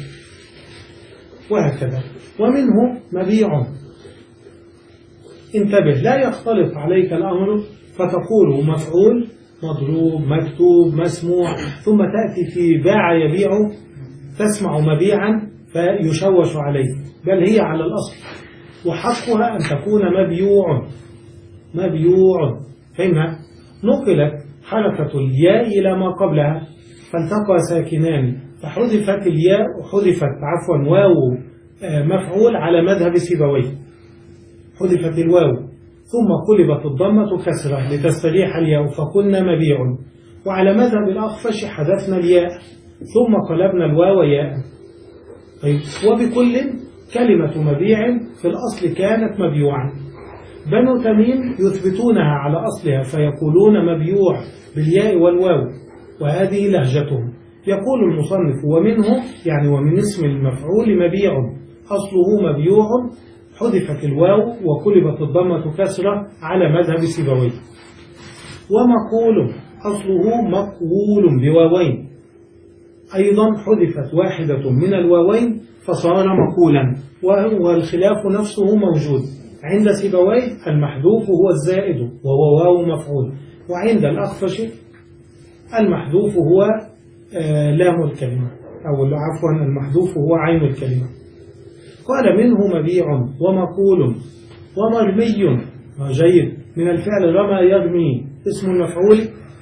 وهكذا. ومنه مبيع. انتبه، لا يختلط عليك الأمر فتقول مفعول مضروب مكتوب مسموع، ثم تأتي في باع يبيع تسمع مبيعا فيشوش عليه، بل هي على الأصل وحقها أن تكون مبيوع مبيوع. فهمنا؟ نقلت حركة الياء إلى ما قبلها فالتقى ساكنان فحذفت الياء وحذفت عفوا واو مفعول على مذهب سيبويه، حذفت الواو ثم قلبت الضمة كسرة لتستريح الياء فقلنا مبيع، وعلى مذهب الأخفش حذفنا الياء ثم قلبنا الواو ياء. طيب وبكل كلمة مبيع في الأصل كانت مبيوعا. بنو تميم يثبتونها على أصلها فيقولون مبيوع بالياء والواو، وهذه لهجتهم. يقول المصنف ومنه يعني ومن اسم المفعول مبيع أصله مبيوع حذفت الواو وقلبت الضمة كسرة على مذهب سيبويه. ومقول أصله مقول بواوين أيضا حذفت واحدة من الواوين فصار مقولا، والخلاف نفسه موجود. عند سيبويه المحذوف هو الزائد وهو واو مفعول، وعند الأخفش المحذوف هو آه لام الكلمة أو عفوا المحذوف هو عين الكلمة. قال منه مبيع ومقول ومرمي. جيد. من الفعل رمى يرمي اسم المفعول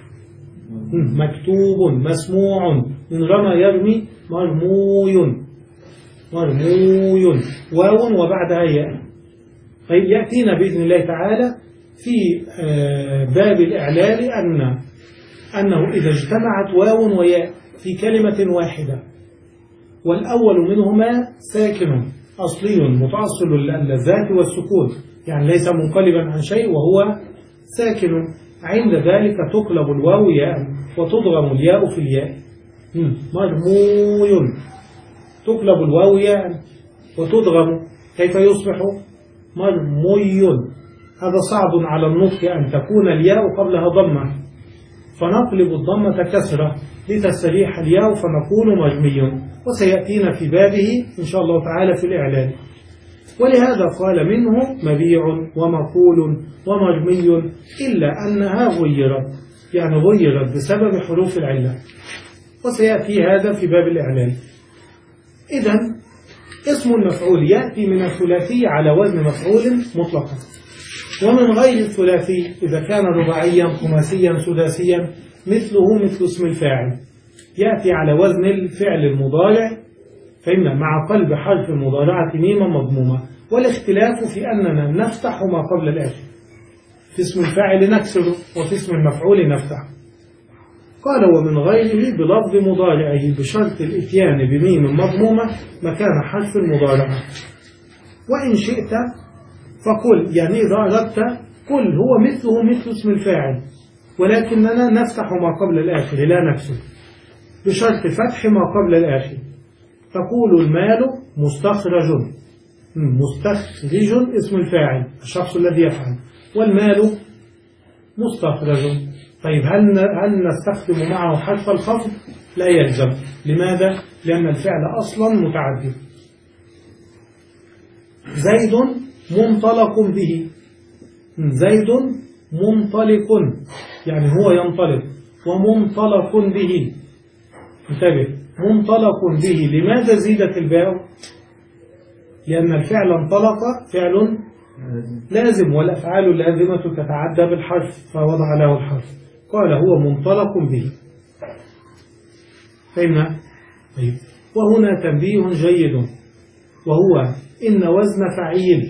مكتوب مسموع، من رمى يرمي مرموي مرموي واو وبعدها ياء. طيب يأتينا بإذن الله تعالى في باب الإعلال أن أنه إذا اجتمعت واو وياء في كلمة واحدة والأول منهما ساكن أصلي متأصل للذات والسكون، يعني ليس منقلبا عن شيء وهو ساكن، عند ذلك تقلب الواو ياء وتضغم الياء في الياء. مرموي تقلب الواو ياء وتضغم، كيف يصبح مرموي؟ هذا صعب على النطق أن تكون الياء قبلها ضمة، فنقلب الضمة كسرة لتستريح الياء فنقول مرمي، وسيأتينا في بابه إن شاء الله تعالى في الإعلان. ولهذا قال منه مبيع ومقول ومرمي، إلا أنها غيرت، يعني غيرت بسبب حروف العلة، وسيأتي هذا في باب الإعلان. إذن اسم المفعول يأتي من الثلاثي على وزن مفعول مطلقا، ومن غير الثلاثي إذا كان رباعيا خماسيا سداسيا مثله مثل اسم الفاعل يأتي على وزن الفعل المضارع، فإن مع قلب حرف المضارعة ميما مضمومة، والاختلاف في أننا نفتح ما قبل الآخر، في اسم الفاعل نكسره وفي اسم المفعول نفتح. قال ومن غيره بلفظ مضارعه بشرط الاتيان بميم مضمومة مكان حرف المضارعة. وإن شئت فقل، يعني إذا أردت قل هو مثله مثل اسم الفاعل ولكننا نفتح ما قبل الآخر لا نكسر، بشرط فتح ما قبل الآخر. تقول المال مستخرج، مستخرج اسم الفاعل الشخص الذي يفعل، والمال مستخرج. طيب هل هل نستخدم معه حرف الخفض؟ لا يلزم. لماذا؟ لأن الفعل أصلا متعدد. زيد منطلق به، زيد منطلق يعني هو ينطلق، ومنطلق به، انتبه، منطلق به. لماذا زيدت الباء؟ لأن الفعل انطلق فعل لازم، والأفعال اللازمة تتعدى بالحرف فوضع له الحرف، قال هو منطلق به. فهمنا؟ طيب. وهنا تنبيه جيد، وهو إن وزن فعيل،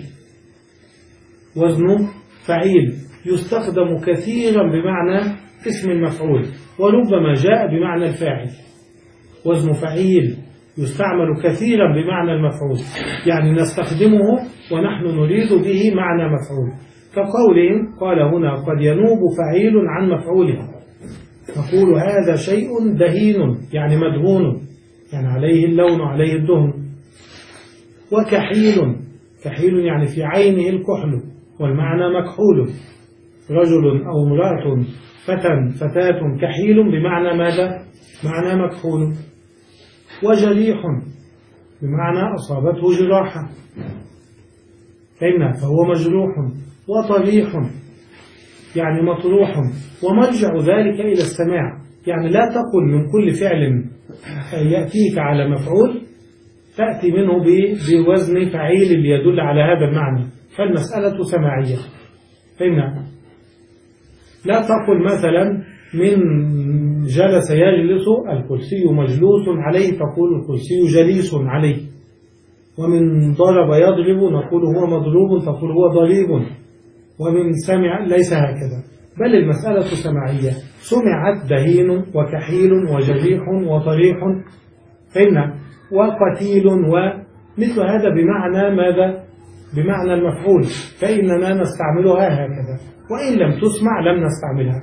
وزن فعيل يستخدم كثيرا بمعنى اسم المفعول، وربما جاء بمعنى الفاعل. وزن فعيل يستعمل كثيرا بمعنى المفعول، يعني نستخدمه ونحن نريد به معنى مفعول، كقولهم قال هنا قد ينوب فعيل عن مفعوله، نقول هذا شيء دهين يعني مدهون، يعني عليه اللون عليه الدهن. وكحيل، كحيل يعني في عينه الكحل، والمعنى مكحول، رجل أو امرأة فتى فتاة كحيل بمعنى ماذا؟ معنى مكحول. وجريح بمعنى أصابته جراحة، فإن فهو مجروح. وطريح يعني مطروح، ومرجع ذلك إلى السماع، يعني لا تقل من كل فعل يأتيك على مفعول تأتي منه بوزن فعيل ليدل على هذا المعنى، فالمسألة سماعية. فهمنا؟ لا تقل مثلا من جلس يجلس الكرسي مجلوس عليه تقول الكرسي جليس عليه، ومن ضرب يضرب نقول هو مضروب تقول هو ضريب، ومن سمع ليس هكذا، بل المسألة سماعية. سمعت دهين وكحيل وجريح وطريح، فهمنا؟ وقتيل، ومثل هذا بمعنى ماذا؟ بمعنى المفعول، فإننا نستعملها هكذا، وإن لم تسمع لم نستعملها.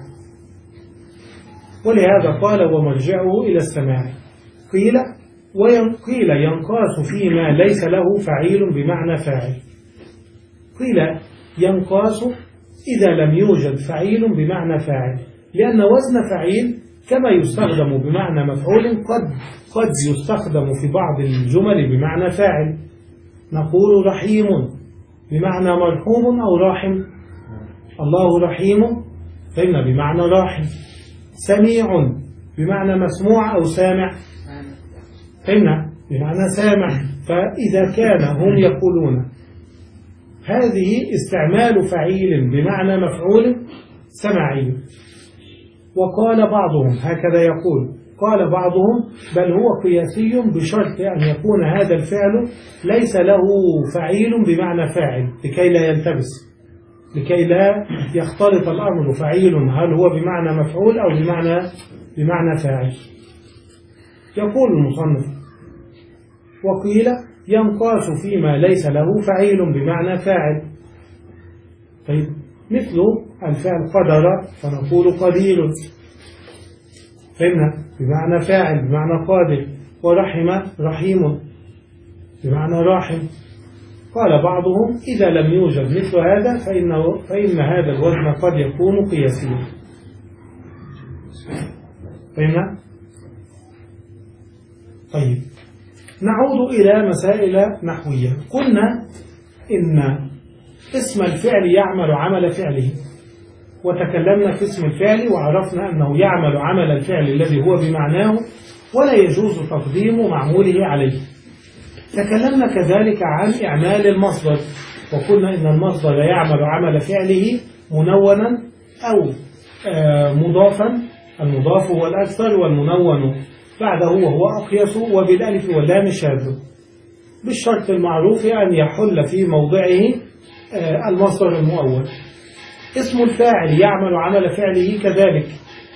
ولهذا قال ومرجعه إلى السماع. قيل وقيل ينقاس فيما ليس له فعيل بمعنى فاعل. قيل ينقاس إذا لم يوجد فعيل بمعنى فاعل، لأن وزن فعيل كما يستخدم بمعنى مفعول قد قد يستخدم في بعض الجمل بمعنى فاعل. نقول رحيم بمعنى مرحوم أو راحم، الله رحيم فإن بمعنى راحم. سميع بمعنى مسموع أو سامع، فإن بمعنى سامع. فإذا كان هم يقولون هذه استعمال فعيل بمعنى مفعول سماعي. وقال بعضهم هكذا يقول، قال بعضهم بل هو قياسي بشرط أن يكون هذا الفعل ليس له فعيل بمعنى فاعل لكي لا يلتبس، لكي لا يختلط الأمر فعيل هل هو بمعنى مفعول أو بمعنى بمعنى فاعل. يقول المصنف وقيل ينقاس فيما ليس له فعيل بمعنى فاعل. طيب مثل الفعل قدر فنقول قدير، فهمنا؟ بمعنى فاعل بمعنى قادر. ورحم رحيم بمعنى راحم. قال بعضهم إذا لم يوجد مثل هذا فإن, فإن هذا الوزن قد يكون قياسيا. فهمنا؟ طيب نعود إلى مسائل نحوية. قلنا إن اسم الفعل يعمل عمل فعله، وتكلمنا في اسم الفعل وعرفنا أنه يعمل عمل الفعل الذي هو بمعناه ولا يجوز تقديم معموله عليه. تكلمنا كذلك عن إعمال المصدر، وقلنا إن المصدر يعمل عمل فعله منونا أو مضافا، المضاف هو الأكثر والمنون بعده وهو أقيس وبالألف واللام شاذ، بالشرط المعروف أن يحل في موضعه المصدر المؤول. اسم الفاعل يعمل عمل فعله كذلك،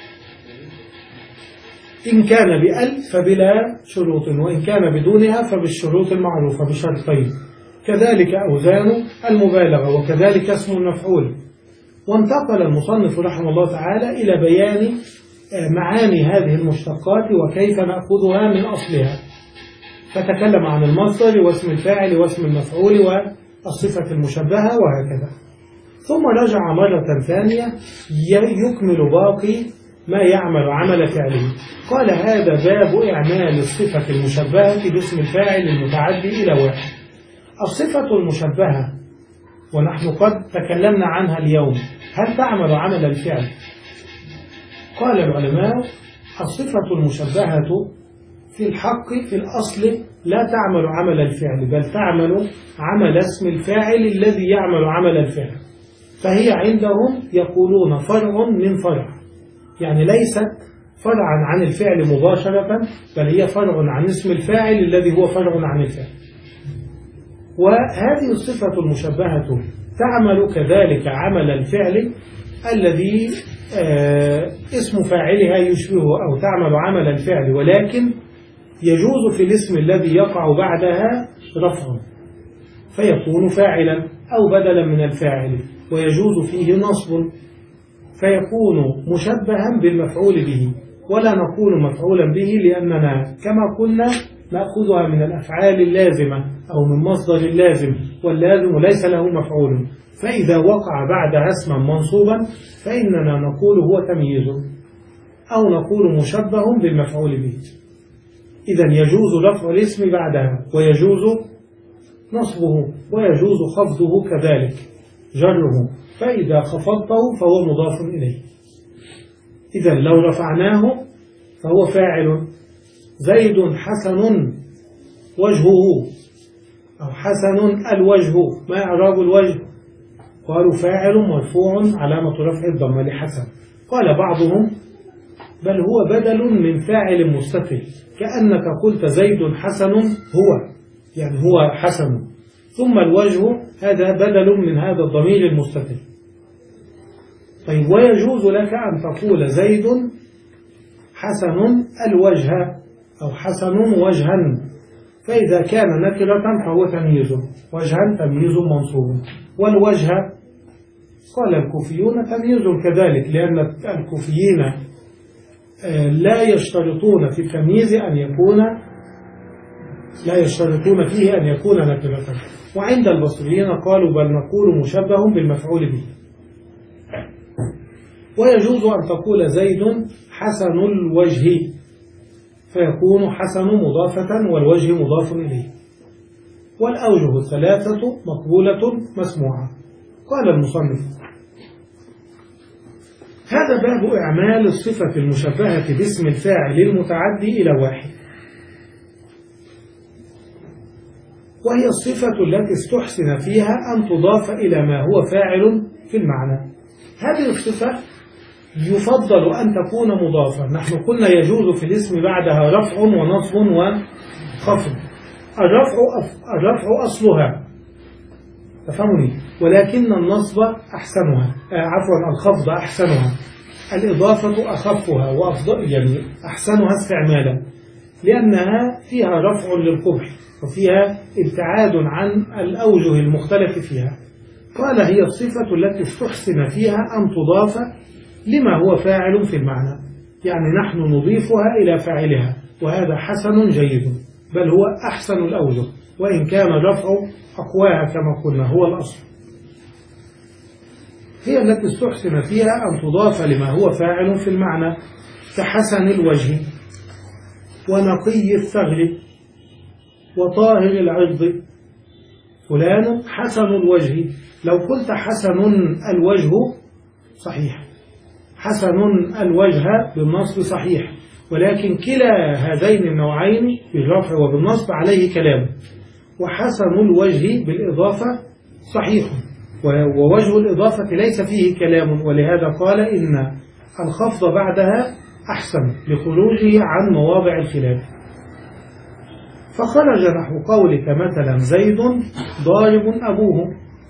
إن كان بأل فبلا شروط، وإن كان بدونها فبالشروط المعروفة بشرطين. كذلك أوزان المبالغة، وكذلك اسم المفعول. وانتقل المصنف رحمه الله تعالى إلى بيان معاني هذه المشتقات وكيف نأخذها من أصلها، فتكلم عن المصدر واسم الفاعل واسم المفعول والصفة المشبهة وهكذا. ثم رجع مرة ثانية يكمل باقي ما يعمل عمل فعله. قال هذا باب إعمال الصفة المشبهة باسم الفاعل المتعدي إلى واحد. الصفة المشبهة ونحن قد تكلمنا عنها اليوم، هل تعمل عمل الفعل؟ قال العلماء الصفة المشبهة في الحق في الأصل لا تعمل عمل الفعل، بل تعمل عمل اسم الفاعل الذي يعمل عمل الفعل، فهي عندهم يقولون فرع من فرع، يعني ليست فرعا عن الفعل مباشرة، بل هي فرع عن اسم الفاعل الذي هو فرع عن الفعل. وهذه الصفة المشبهة تعمل كذلك عمل الفعل الذي آه اسم فاعلها يشبهه، أو تعمل عمل الفعل ولكن يجوز في الاسم الذي يقع بعدها رفع فيكون فاعلا أو بدلا من الفاعل، ويجوز فيه نصب فيكون مشبها بالمفعول به، ولا نقول مفعولا به لأننا كما قلنا نأخذها من الأفعال اللازمة أو من مصدر اللازم، واللازم ليس له مفعول، فإذا وقع بعدها اسما منصوبا فإننا نقول هو تمييز أو نقول مشبه بالمفعول به. إذن يجوز رفع الاسم بعدها ويجوز نصبه ويجوز خفضه كذلك جره، فإذا خفضته فهو مضاف إليه. إذا لو رفعناه فهو فاعل. زيد حسن وجهه أو حسن الوجه، ما إعراب الوجه؟ قالوا فاعل مرفوع علامة رفع الضمة لحسن. قال بعضهم بل هو بدل من فاعل مستتر، كأنك قلت زيد حسن هو، يعني هو حسن، ثم الوجه هذا بدل من هذا الضمير المستتر. طيب ويجوز لك أن تقول زيد حسن الوجه أو حسن وجها، فإذا كان نكرة فهو تمييز، وجها تمييز منصوب، والوجه قال الكوفيون تمييز كذلك، لأن الكوفيين لا يشترطون في التمييز أن يكون لا يشترطون فيه أن يكون نكرة. وعند البصريين قالوا بل نقول مشبه بالمفعول به. ويجوز أن تقول زيد حسن الوجه، فيكون حسن مضافة والوجه مضاف إليه. والأوجه الثلاثة مقبولة مسموعة. قال المصنف هذا باب إعمال الصفة المشبهة باسم الفاعل المتعدي إلى واحد، وهي الصفة التي استحسن فيها أن تضاف إلى ما هو فاعل في المعنى. هذه الصفة يفضل أن تكون مضافة. نحن قلنا يجوز في الاسم بعدها رفع ونصب وخفض. الرفع الرفع أصلها، تفهمني، ولكن النصب أحسنها، عفوا الخفض أحسنها، الإضافة أخفها وأفضل، يعني أحسنها استعمالا، لأنها فيها رفع للقبح وفيها ابتعاد عن الأوجه المختلف فيها. قال هي الصفة التي استحسن فيها أن تضاف لما هو فاعل في المعنى، يعني نحن نضيفها إلى فاعلها، وهذا حسن جيد، بل هو أحسن الأوجه، وإن كان الرفع أقواها كما قلنا هو الأصل. هي التي استحسن فيها أن تضاف لما هو فاعل في المعنى، كحسن الوجه ونقي الثغر وطاهر العرض. فلان حسن الوجه، لو قلت حسن الوجه صحيح، حسن الوجه بالنصب صحيح، ولكن كلا هذين النوعين بالرفع وبالنصب عليه كلام. وحسن الوجه بالإضافة صحيح، ووجه الإضافة ليس فيه كلام، ولهذا قال إن الخفض بعدها أحسن لخروجه عن مواضع الخلاف. فخرج نحو قولك مثلا زيد ضارب أبوه،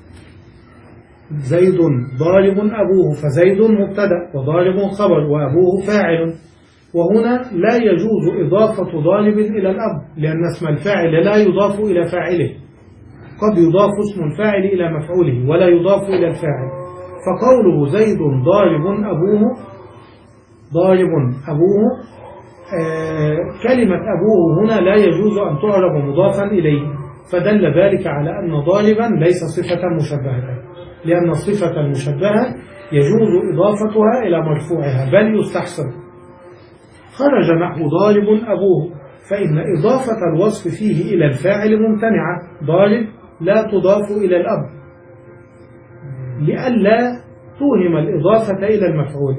زيد ضارب أبوه، فزيد مبتدأ وضارب خبر وأبوه فاعل. وهنا لا يجوز إضافة ضارب إلى الأب، لأن اسم الفاعل لا يضاف إلى فاعله، قد يضاف اسم الفاعل إلى مفعوله ولا يضاف إلى الفاعل. فقوله زيد ضارب أبوه، ضارب أبوه، آه كلمة أبوه هنا لا يجوز أن تعرب مضافا إليه، فدل ذلك على أن ضاربا ليس صفة مشبهة، لأن الصفة المشبهة يجوز إضافتها إلى مرفوعها بل يستحسن. خرج نحو ضارب أبوه، فإن إضافة الوصف فيه إلى الفاعل ممتنعة. ضارب لا تضاف إلى الأب لئلا توهم الإضافة إلى المفعول.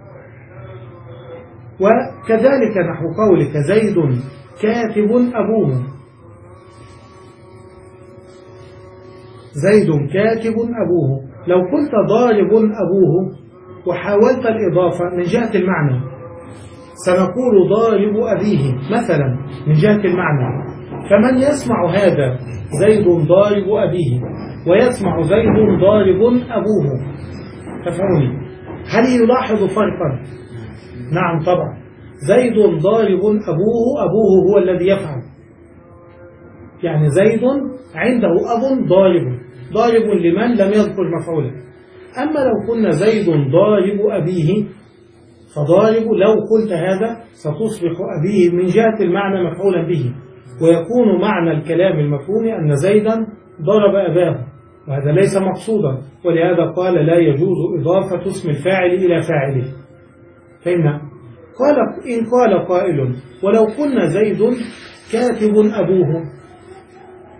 وكذلك نحو قولك زيد كاتب أبوه، زيد كاتب أبوه، لو كنت ضارب أبوه وحاولت الإضافة من جهة المعنى سنقول ضارب أبيه مثلا من جهة المعنى، فمن يسمع هذا زيد ضارب أبيه ويسمع زيد ضارب أبوه، تفهمني، هل يلاحظ فرقا؟ نعم طبعا، زيد ضارب أبوه، أبوه هو الذي يفعل، يعني زيد عنده أب ضارب، ضارب لمن لم يذكر مفعولا. أما لو قلنا زيد ضارب أبيه، فضارب لو قلت هذا ستصبح أبيه من جهة المعنى مفعولا به، ويكون معنى الكلام المفهوم أن زيدا ضرب أباه، وهذا ليس مقصودا، ولهذا قال لا يجوز إضافة اسم الفاعل إلى فاعله. فإن قال إن قال قائل ولو قلنا زيد كاتب أبوه،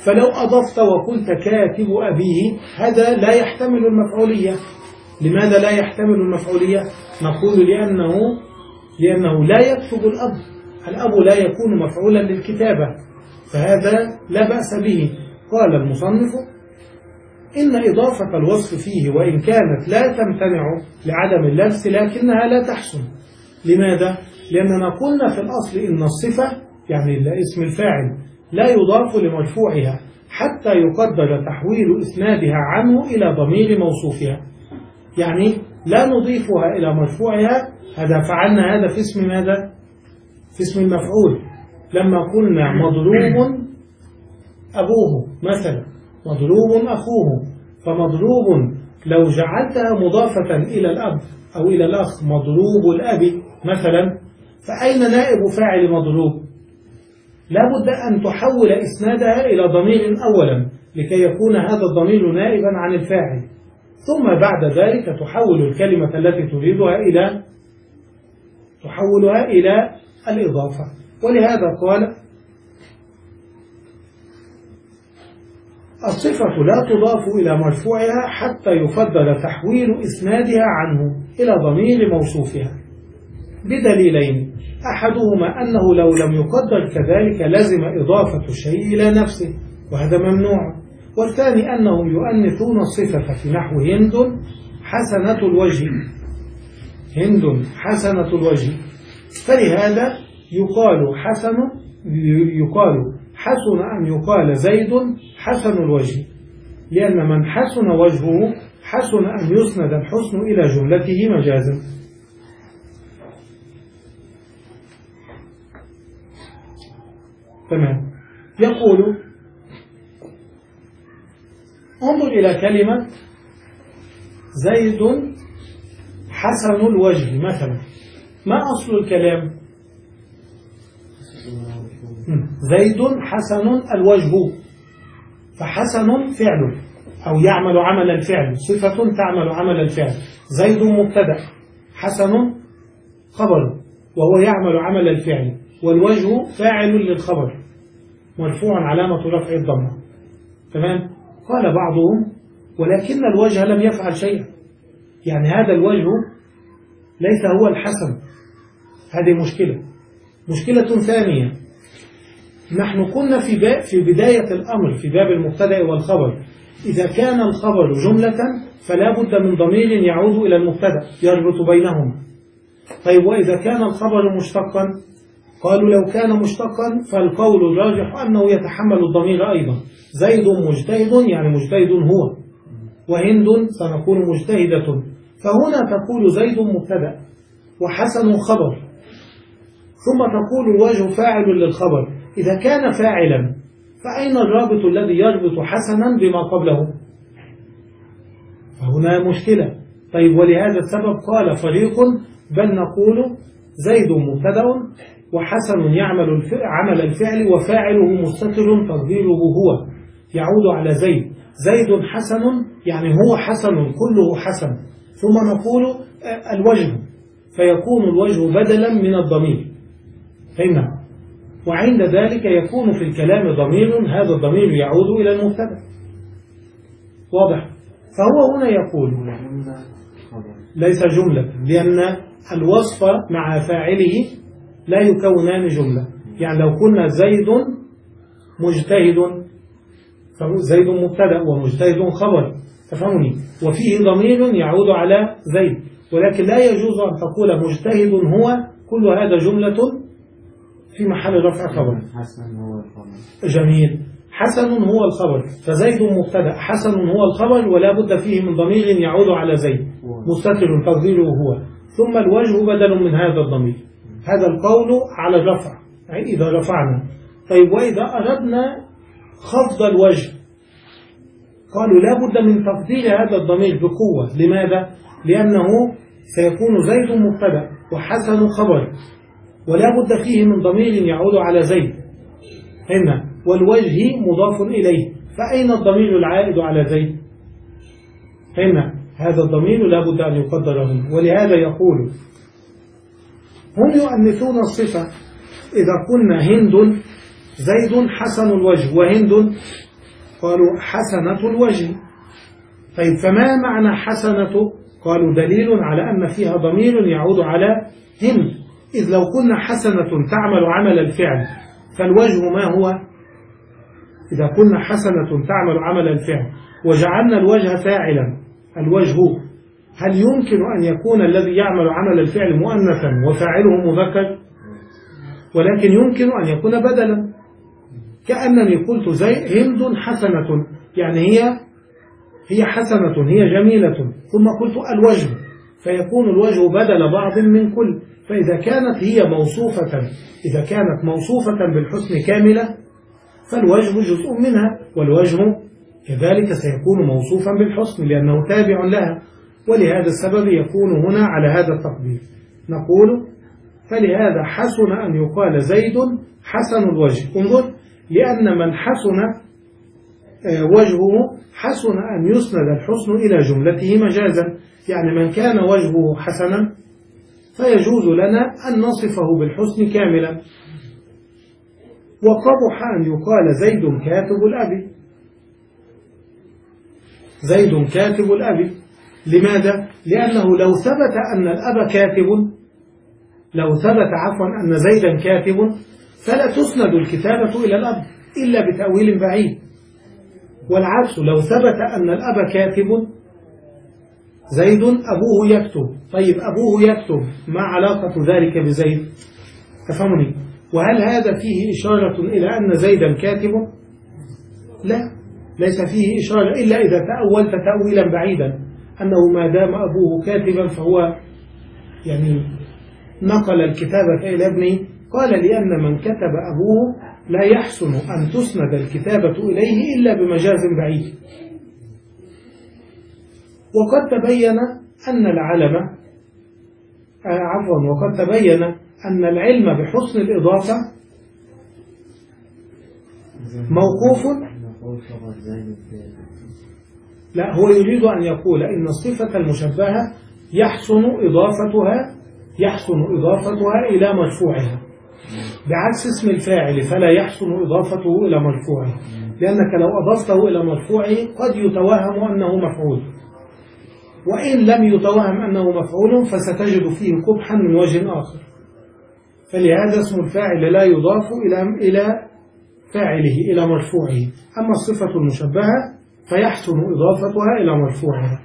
فلو أضفت وقلت كاتب أبيه هذا لا يحتمل المفعولية. لماذا لا يحتمل المفعولية؟ نقول لأنه لأنه لا يكتب الأب، الأب لا يكون مفعولا للكتابة، فهذا لا بأس به. قال المصنف إن إضافة الوصف فيه وإن كانت لا تمتنع لعدم اللبس لكنها لا تحسن. لماذا؟ لأننا قلنا في الأصل إن الصفة يعني اسم الفاعل لا يضاف لمرفوعها حتى يقدر تحويل إسنادها عنه إلى ضمير موصوفها، يعني لا نضيفها إلى مرفوعها. هذا فعلنا هذا في اسم ماذا؟ في اسم المفعول، لما قلنا مضروب أبوه مثلا، مضروب أخوه، فمضروب لو جعلتها مضافة إلى الأب أو إلى الأخ مضروب الأب مثلا، فأين نائب فاعل مضروب؟ لا بد أن تحول إسنادها إلى ضمير أولا لكي يكون هذا الضمير نائبا عن الفاعل، ثم بعد ذلك تحول الكلمة التي تريدها إلى تحولها إلى الإضافة. ولهذا قال الصفة لا تضاف إلى مرفوعها حتى يفضل تحويل إسنادها عنه إلى ضمير موصوفها بدليلين: أحدهما أنه لو لم يقدر كذلك لزم إضافة الشيء إلى نفسه وهذا ممنوع، والثاني أنهم يؤنثون الصفة في نحو هند حسنة الوجه، هند حسنة الوجه، فلهذا يقال حسن يقال حسن أن يقال زيد حسن الوجه، لأن من حسن وجهه حسن أن يسند الحسن إلى جملته مجازا. تمام. يقول انظر إلى كلمة زيد حسن الوجه مثلا، ما أصل الكلام؟ زيد حسن الوجه، فحسن فعل أو يعمل عمل الفعل، صفة تعمل عمل الفعل. زيد مبتدأ، حسن خبر وهو يعمل عمل الفعل، والوجه فاعل للخبر مرفوع علامة رفع الضمة. تمام. قال بعضهم ولكن الوجه لم يفعل شيئا، يعني هذا الوجه ليس هو الحسن. هذه مشكلة. مشكلة ثانية، نحن كنا في في بداية الأمر في باب المبتدأ والخبر، إذا كان الخبر جملة فلا بد من ضمير يعود إلى المبتدأ يربط بينهم. طيب وإذا كان الخبر مشتقا؟ قالوا لو كان مشتقا فالقول الراجح أنه يتحمل الضمير أيضا. زيد مجتهد يعني مجتهد هو، وهند سنقول مجتهدة، فهنا تقول زيد مبتدأ وحسن خبر، ثم تقول الوجه فاعل للخبر. إذا كان فاعلا فأين الرابط الذي يربط حسنا بما قبله؟ فهنا مشكلة. طيب ولهذا السبب قال فريق بل نقول زيد مبتدأ وحسن يعمل عمل الفعل وفاعله مستتر تقديره هو، يعود على زيد. زيد حسن يعني هو حسن كله حسن، ثم نقول الوجه فيكون الوجه بدلا من الضمير. فهمنا؟ وعند ذلك يكون في الكلام ضمير، هذا الضمير يعود إلى المبتدأ. واضح؟ فهو هنا يقول ليس جملة، لأن الوصف مع فاعله لا يكونان جملة. يعني لو قلنا زيد مجتهد فزيد مبتدأ ومجتهد خبر، تفهمني، وفيه ضمير يعود على زيد، ولكن لا يجوز أن تقول مجتهد هو، كل هذا جملة في محل رفع خبر. حسن هو الخبر. جميل. حسن هو الخبر، فزيد مبتدأ، حسن هو الخبر، ولا بد فيه من ضمير يعود على زيد مستتر تقديره هو، ثم الوجه بدل من هذا الضمير. هذا القول على الرفع إذا رفعنا. طيب وإذا أردنا خفض الوجه قالوا لا بد من تفضيل هذا الضمير بقوة. لماذا؟ لأنه سيكون زيد مبتدأ وحسن خبر، ولا بد فيه من ضمير يعود على زيد هنا، والوجه مضاف إليه، فأين الضمير العائد على زيد؟ هنا هذا الضمير لا بد أن يقدر هنا. ولهذا يقول هم يؤنثون الصفة إذا قلنا هند زيد حسن الوجه وهند قالوا حسنة الوجه. طيب فما معنى حسنة؟ قالوا دليل على أن فيها ضمير يعود على هند، إذ لو كنا حسنة تعمل عمل الفعل فالوجه ما هو؟ إذا كنا حسنة تعمل عمل الفعل وجعلنا الوجه فاعلا، الوجه هل يمكن أن يكون الذي يعمل عمل الفعل مؤنثا وفاعله مذكر؟ ولكن يمكن أن يكون بدلا، كأنني قلت زي هند حسنة، يعني هي هي حسنة، هي جميلة، ثم قلت الوجه، فيكون الوجه بدل بعض من كل. فإذا كانت هي موصوفة إذا كانت موصوفة بالحسن كاملة فالوجه جزء منها، والوجه كذلك سيكون موصوفا بالحسن لأنه تابع لها، ولهذا السبب يكون هنا على هذا التقدير. نقول فلهذا حسن أن يقال زيد حسن الوجه. انظر، لأن من حسن وجهه حسن أن يسند الحسن إلى جملته مجازا، يعني من كان وجهه حسنا فيجوز لنا أن نصفه بالحسن كاملا. وقبح أن يقال زيد كاتب الأب، زيد كاتب الأب. لماذا؟ لأنه لو ثبت أن الأب كاتب لو ثبت عفوا أن زيدا كاتب فلا تسند الكتابة إلى الأب إلا بتأويل بعيد، والعكس لو ثبت أن الأب كاتب زيد أبوه يكتب. طيب أبوه يكتب، ما علاقة ذلك بزيد؟ تفهمني؟ وهل هذا فيه إشارة إلى أن زيدا كاتب؟ لا، ليس فيه إشارة إلا إذا تأولت تأويلا بعيدا أنه ما دام أبوه كاتبا فهو يعني نقل الكتابة إلى ابنه. قال لأن من كتب أبوه لا يحسن أن تسند الكتابة إليه إلا بمجاز بعيد. وقد تبين أن العلم آه عفوا وقد تبين أن العلم بحسن الإضافة موقوف. لا، هو يريد أن يقول إن الصفة المشبهة يحسن إضافتها يحسن إضافتها إلى مرفوعها، بعكس اسم الفاعل فلا يحسن إضافته إلى مرفوعه، لأنك لو أضفته إلى مرفوعه قد يتوهم أنه مفعول، وإن لم يتوهم أنه مفعول فستجد فيه قبحا من وجه آخر. فلهذا اسم الفاعل لا يضاف إلى إلى فاعله إلى مرفوعه، أما الصفة المشبهة فيحسن إضافتها إلى مرفوعها.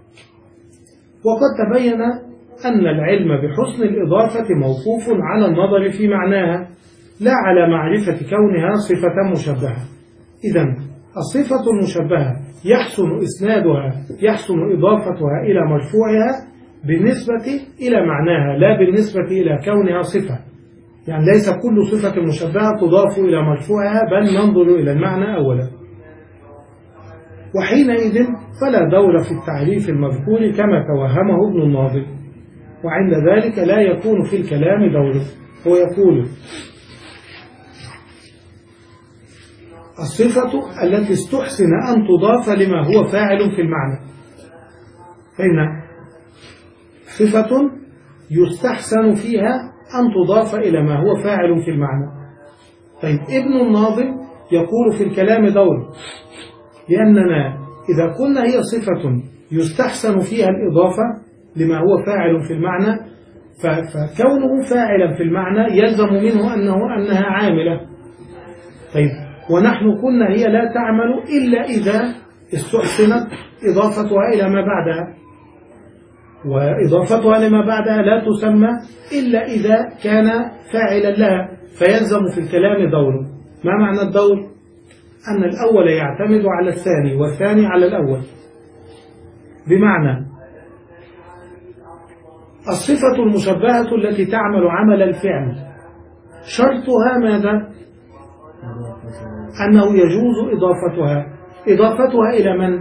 وقد تبين أن العلم بحسن الإضافة موقوف على النظر في معناها لا على معرفة كونها صفة مشبهة. إذن الصفة المشبهة يحسن إسنادها يحسن إضافتها إلى مرفوعها بالنسبة إلى معناها لا بالنسبة إلى كونها صفة، يعني ليس كل صفة مشبهة تضاف إلى مرفوعها بل ننظر إلى المعنى أولا. وحينئذ فلا دور في التعريف المذكور كما توهمه ابن الناظم، وعند ذلك لا يكون في الكلام دور. هو يقول الصفة التي استحسن أن تضاف لما هو فاعل في المعنى، فإن صفة يستحسن فيها أن تضاف إلى ما هو فاعل في المعنى. طيب ابن الناظم يقول في الكلام دور، لأننا إذا قلنا هي صفة يستحسن فيها الإضافة لما هو فاعل في المعنى فكونه فاعلا في المعنى يلزم منه أنه أنها عاملة. طيب ونحن قلنا هي لا تعمل إلا إذا استحسنت إضافتها إلى ما بعدها، وإضافتها لما بعدها لا تسمى إلا إذا كان فاعلا لها، فيلزم في الكلام دور. ما معنى الدور؟ أن الأول يعتمد على الثاني والثاني على الأول، بمعنى الصفة المشبهة التي تعمل عمل الفعل شرطها ماذا؟ أنه يجوز إضافتها إضافتها إلى من؟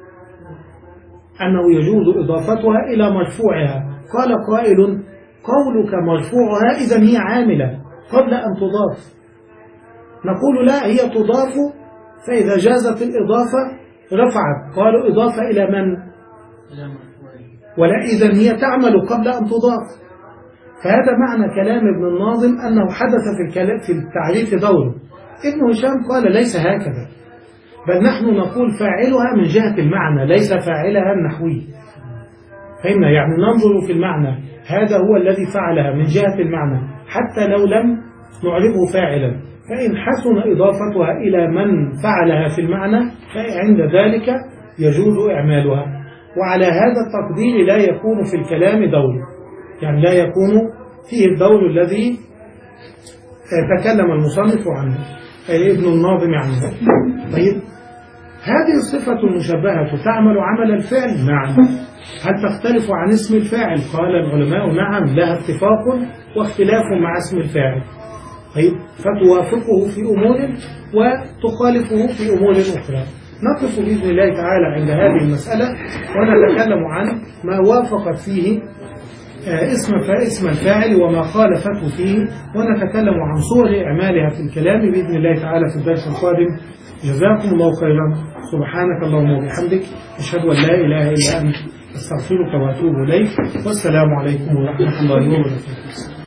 أنه يجوز إضافتها إلى مرفوعها. قال قائل قولك مرفوعها إذن هي عاملة قبل أن تضاف. نقول لا، هي تضاف فإذا جازت الإضافة رفعت. قالوا إضافة إلى من؟ ولا إذن هي تعمل قبل أن تضاف. فهذا معنى كلام ابن الناظم أنه حدث في الكلام في التعريف دور. ابن هشام قال ليس هكذا، بل نحن نقول فاعلها من جهة المعنى ليس فاعلها النحوي. فهمنا؟ يعني ننظر في المعنى، هذا هو الذي فعلها من جهة المعنى حتى لو لم نعرفه فاعلا، فإن حسن إضافتها إلى من فعلها في المعنى فعند ذلك يجوز إعمالها. وعلى هذا التقدير لا يكون في الكلام دور، يعني لا يكون فيه الدور الذي تكلم المصنف عنه أي ابن الناظم عنه. طيب هذه الصفة المشبهة تعمل عمل الفعل؟ نعم. هل تختلف عن اسم الفاعل؟ قال العلماء نعم، لها اتفاق واختلاف مع اسم الفاعل. طيب فتوافقه في أمور وتخالفه في أمور أخرى. نقف بإذن الله تعالى عند هذه المسألة ونتكلم عن ما وافقت فيه اسم اسم الفاعل وما خالفته فيه، ونتكلم عن صور إعمالها في الكلام بإذن الله تعالى في الدرس القادم. جزاكم الله خيرا. سبحانك اللهم وبحمدك، أشهد أن لا إله إلا أنت، أستغفرك وأتوب إليك، والسلام عليكم ورحمة الله وبركاته.